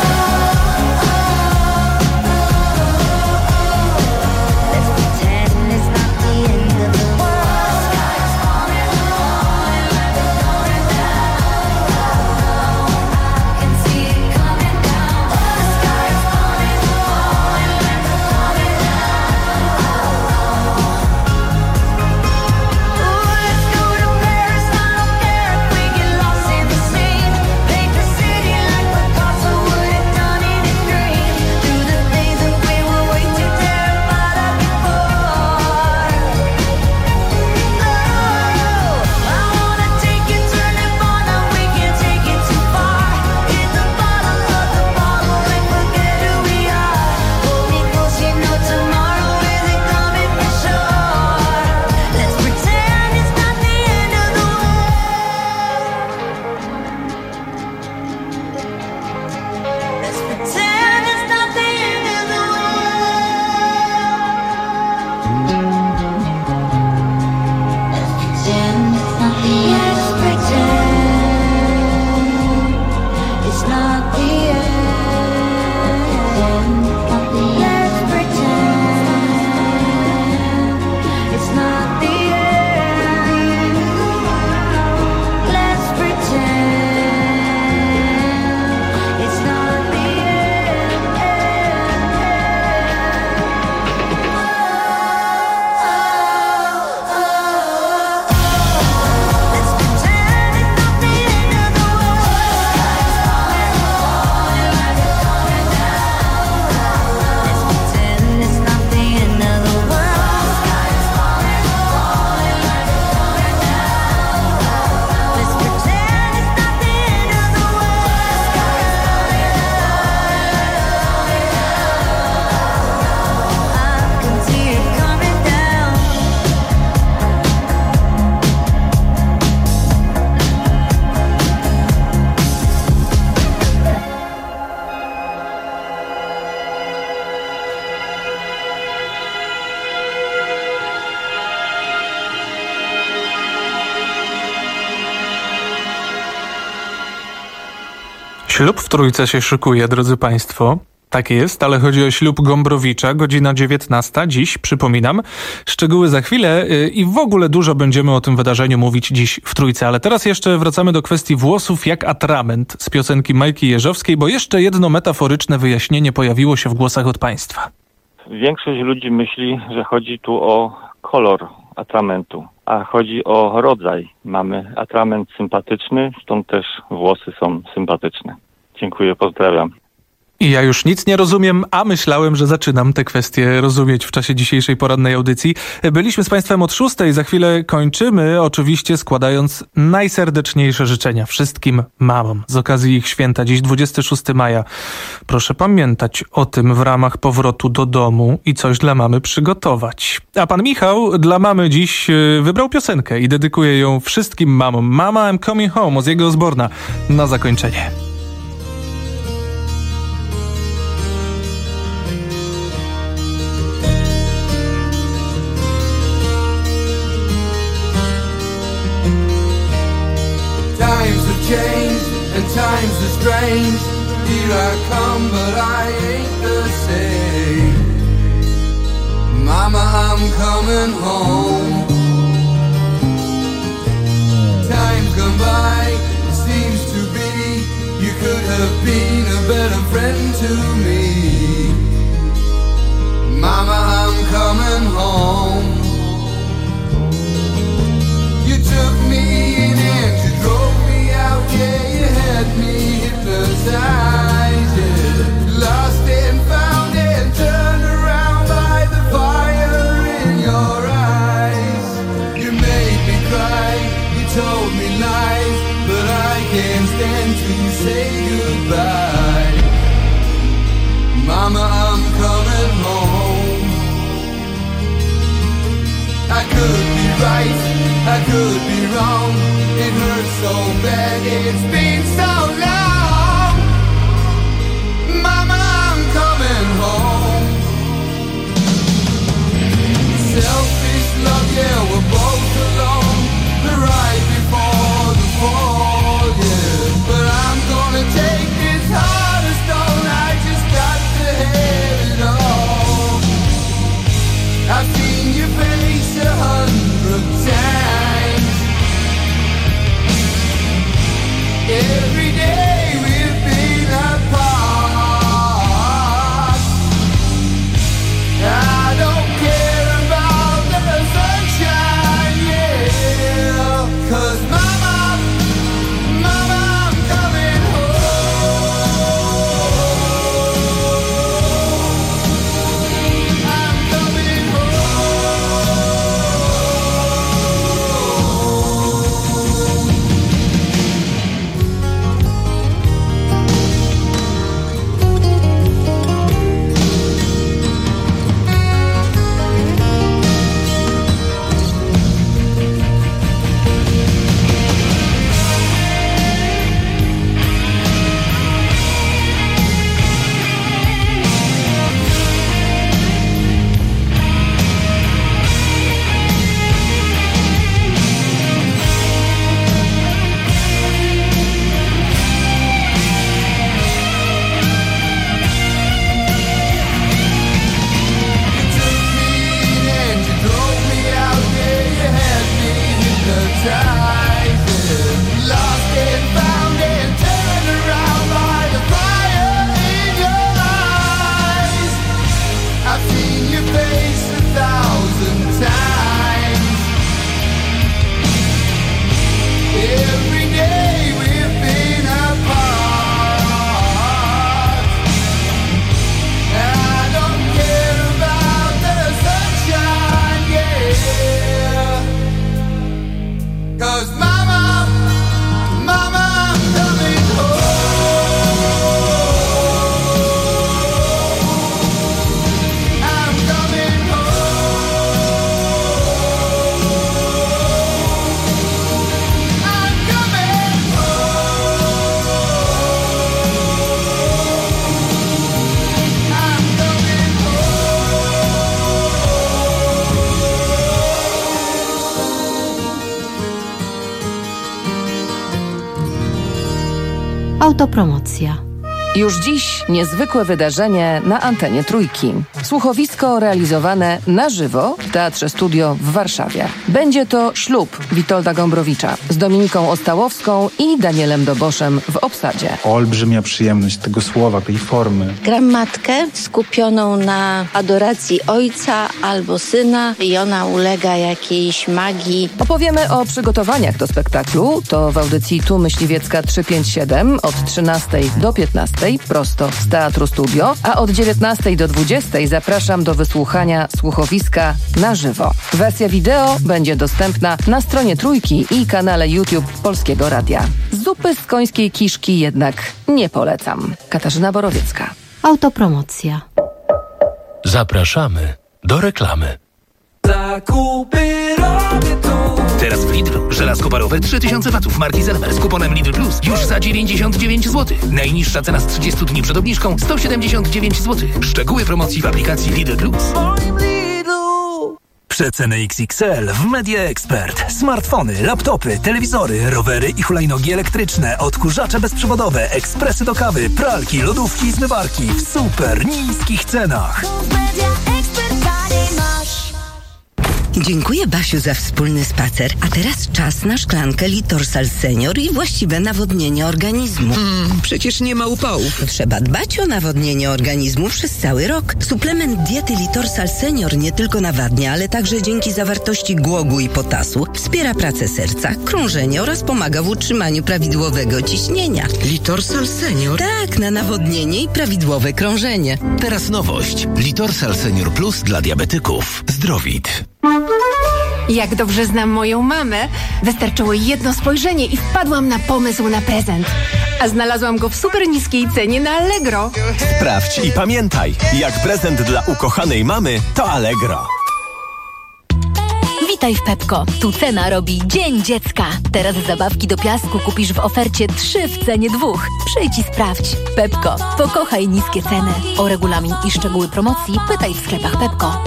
Ślub w Trójce się szykuje, drodzy państwo. Tak jest, ale chodzi o ślub Gombrowicza, godzina dziewiętnasta, dziś, przypominam. Szczegóły za chwilę yy, i w ogóle dużo będziemy o tym wydarzeniu mówić dziś w Trójce. Ale teraz jeszcze wracamy do kwestii włosów jak atrament z piosenki Majki Jeżowskiej, bo jeszcze jedno metaforyczne wyjaśnienie pojawiło się w głosach od państwa. Większość ludzi myśli, że chodzi tu o kolor atramentu, a chodzi o rodzaj. Mamy atrament sympatyczny, stąd też włosy są sympatyczne. Dziękuję, pozdrawiam. I ja już nic nie rozumiem, a myślałem, że zaczynam te kwestie rozumieć w czasie dzisiejszej porannej audycji. Byliśmy z Państwem od szóstej, za chwilę kończymy, oczywiście składając najserdeczniejsze życzenia wszystkim mamom z okazji ich święta, dziś dwudziestego szóstego maja. Proszę pamiętać o tym w ramach powrotu do domu i coś dla mamy przygotować. A pan Michał dla mamy dziś wybrał piosenkę i dedykuje ją wszystkim mamom. Mama, I'm Coming Home, Ozzy'ego Osbourne'a na zakończenie. Times have changed and times are strange. Here I come, but I ain't the same. Mama, I'm coming home. Time's gone by, it seems to be you could have been a better friend to me. Mama, I'm coming home. You took me in and you drove me out, yeah, you had me hypnotized, yeah. Lost and found and turned around by the fire in your eyes. You made me cry, you told me lies, but I can't stand to say goodbye. Mama, I'm coming home. I could be right, I could be wrong. It hurts so bad, it's been so long. Mama, I'm coming home. Selfish love, yeah, we're both alone. The right before the fall, yeah. But I'm gonna take this heart of stone. I just got to have it all. I've seen your face a hundred times. Every day we've been apart. I don't care about the sunshine, yeah. 'Cause mama, mama, I'm coming home. I'm coming Autopromocja. Już dziś niezwykłe wydarzenie na antenie Trójki. Słuchowisko realizowane na żywo w Teatrze Studio w Warszawie. Będzie to Ślub Witolda Gombrowicza z Dominiką Ostałowską i Danielem Doboszem w obsadzie. Olbrzymia przyjemność tego słowa, tej formy. Gram matkę skupioną na adoracji ojca albo syna i ona ulega jakiejś magii. Opowiemy o przygotowaniach do spektaklu. To w audycji Tu Myśliwiecka trzysta pięćdziesiąt siedem od trzynastej do piętnastej. osiemnastej prosto z Teatru Studio, a od dziewiętnastej do dwudziestej zapraszam do wysłuchania słuchowiska na żywo. Wersja wideo będzie dostępna na stronie Trójki i kanale YouTube Polskiego Radia. Zupy z końskiej kiszki jednak nie polecam. Katarzyna Borowiecka. Autopromocja. Zapraszamy do reklamy. Zakupy robię tu. Teraz w Lidlu żelazko parowe trzy tysiące watów marki Zelmer z kuponem Lidl Plus już za dziewięćdziesiąt dziewięć złotych. Najniższa cena z trzydziestu dni przed obniżką sto siedemdziesiąt dziewięć złotych. Szczegóły promocji w aplikacji Lidl Plus. Przeceny X X L w Media Expert. Smartfony, laptopy, telewizory, rowery i hulajnogi elektryczne, odkurzacze bezprzewodowe, ekspresy do kawy, pralki, lodówki i zmywarki w super niskich cenach. Dziękuję, Basiu, za wspólny spacer. A teraz czas na szklankę Litorsal Senior i właściwe nawodnienie organizmu. Mm, przecież nie ma upałów. Trzeba dbać o nawodnienie organizmu przez cały rok. Suplement diety Litorsal Senior nie tylko nawadnia, ale także dzięki zawartości głogu i potasu wspiera pracę serca, krążenie oraz pomaga w utrzymaniu prawidłowego ciśnienia. Litorsal Senior? Tak, na nawodnienie i prawidłowe krążenie. Teraz nowość. Litorsal Senior Plus dla diabetyków. Zdrowit. Jak dobrze znam moją mamę, wystarczyło jedno spojrzenie i wpadłam na pomysł na prezent. A znalazłam go w super niskiej cenie na Allegro. Sprawdź i pamiętaj, jak prezent dla ukochanej mamy to Allegro. Witaj w Pepko. Tu cena robi Dzień Dziecka. Teraz zabawki do piasku kupisz w ofercie trzy w cenie dwóch. Przyjdź i sprawdź. Pepko. Pokochaj niskie ceny. O regulamin i szczegóły promocji pytaj w sklepach Pepko.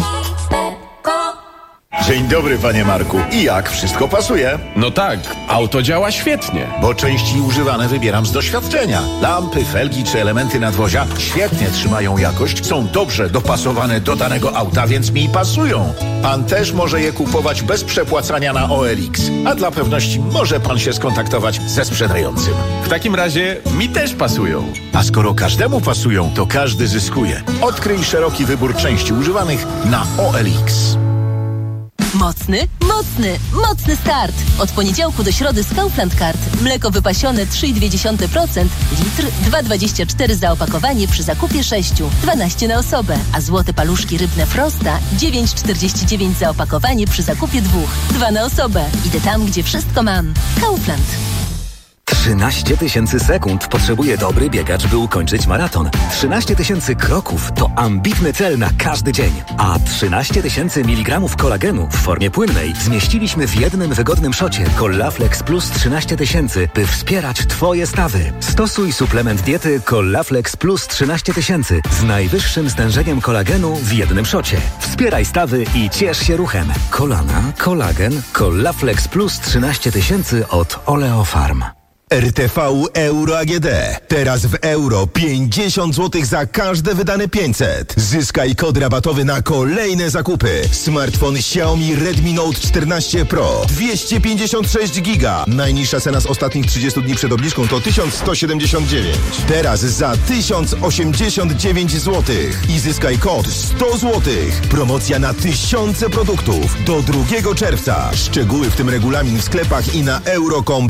Dzień dobry, panie Marku. I jak? Wszystko pasuje? No tak, auto działa świetnie. Bo części używane wybieram z doświadczenia. Lampy, felgi czy elementy nadwozia świetnie trzymają jakość, są dobrze dopasowane do danego auta, więc mi pasują. Pan też może je kupować bez przepłacania na O L X. A dla pewności może pan się skontaktować ze sprzedającym. W takim razie mi też pasują. A skoro każdemu pasują, to każdy zyskuje. Odkryj szeroki wybór części używanych na O L X. Mocny, mocny, mocny start. Od poniedziałku do środy z Kaufland Card. Mleko wypasione trzy przecinek dwa procent, litr dwa przecinek dwadzieścia cztery za opakowanie przy zakupie sześciu, dwanaście na osobę. A złote paluszki rybne Frosta dziewięć przecinek czterdzieści dziewięć za opakowanie przy zakupie dwóch, dwa na osobę. Idę tam, gdzie wszystko mam. Kaufland. trzynaście tysięcy sekund potrzebuje dobry biegacz, by ukończyć maraton. trzynaście tysięcy kroków to ambitny cel na każdy dzień. A trzynaście tysięcy miligramów kolagenu w formie płynnej zmieściliśmy w jednym wygodnym szocie Collaflex Plus trzynaście tysięcy, by wspierać Twoje stawy. Stosuj suplement diety Collaflex Plus trzynaście tysięcy z najwyższym stężeniem kolagenu w jednym szocie. Wspieraj stawy i ciesz się ruchem. Kolana, kolagen, Collaflex Plus trzynaście tysięcy od Oleofarm. R T V Euro A G D. Teraz w euro pięćdziesiąt złotych za każde wydane pięćset. Zyskaj kod rabatowy na kolejne zakupy. Smartfon Xiaomi Redmi Note czternaście Pro. dwieście pięćdziesiąt sześć giga. Najniższa cena z ostatnich trzydziestu dni przed obniżką to tysiąc sto siedemdziesiąt dziewięć. Teraz za tysiąc osiemdziesiąt dziewięć złotych. I zyskaj kod sto złotych. Promocja na tysiące produktów. Do drugiego czerwca. Szczegóły w tym regulamin w sklepach i na euro kropka com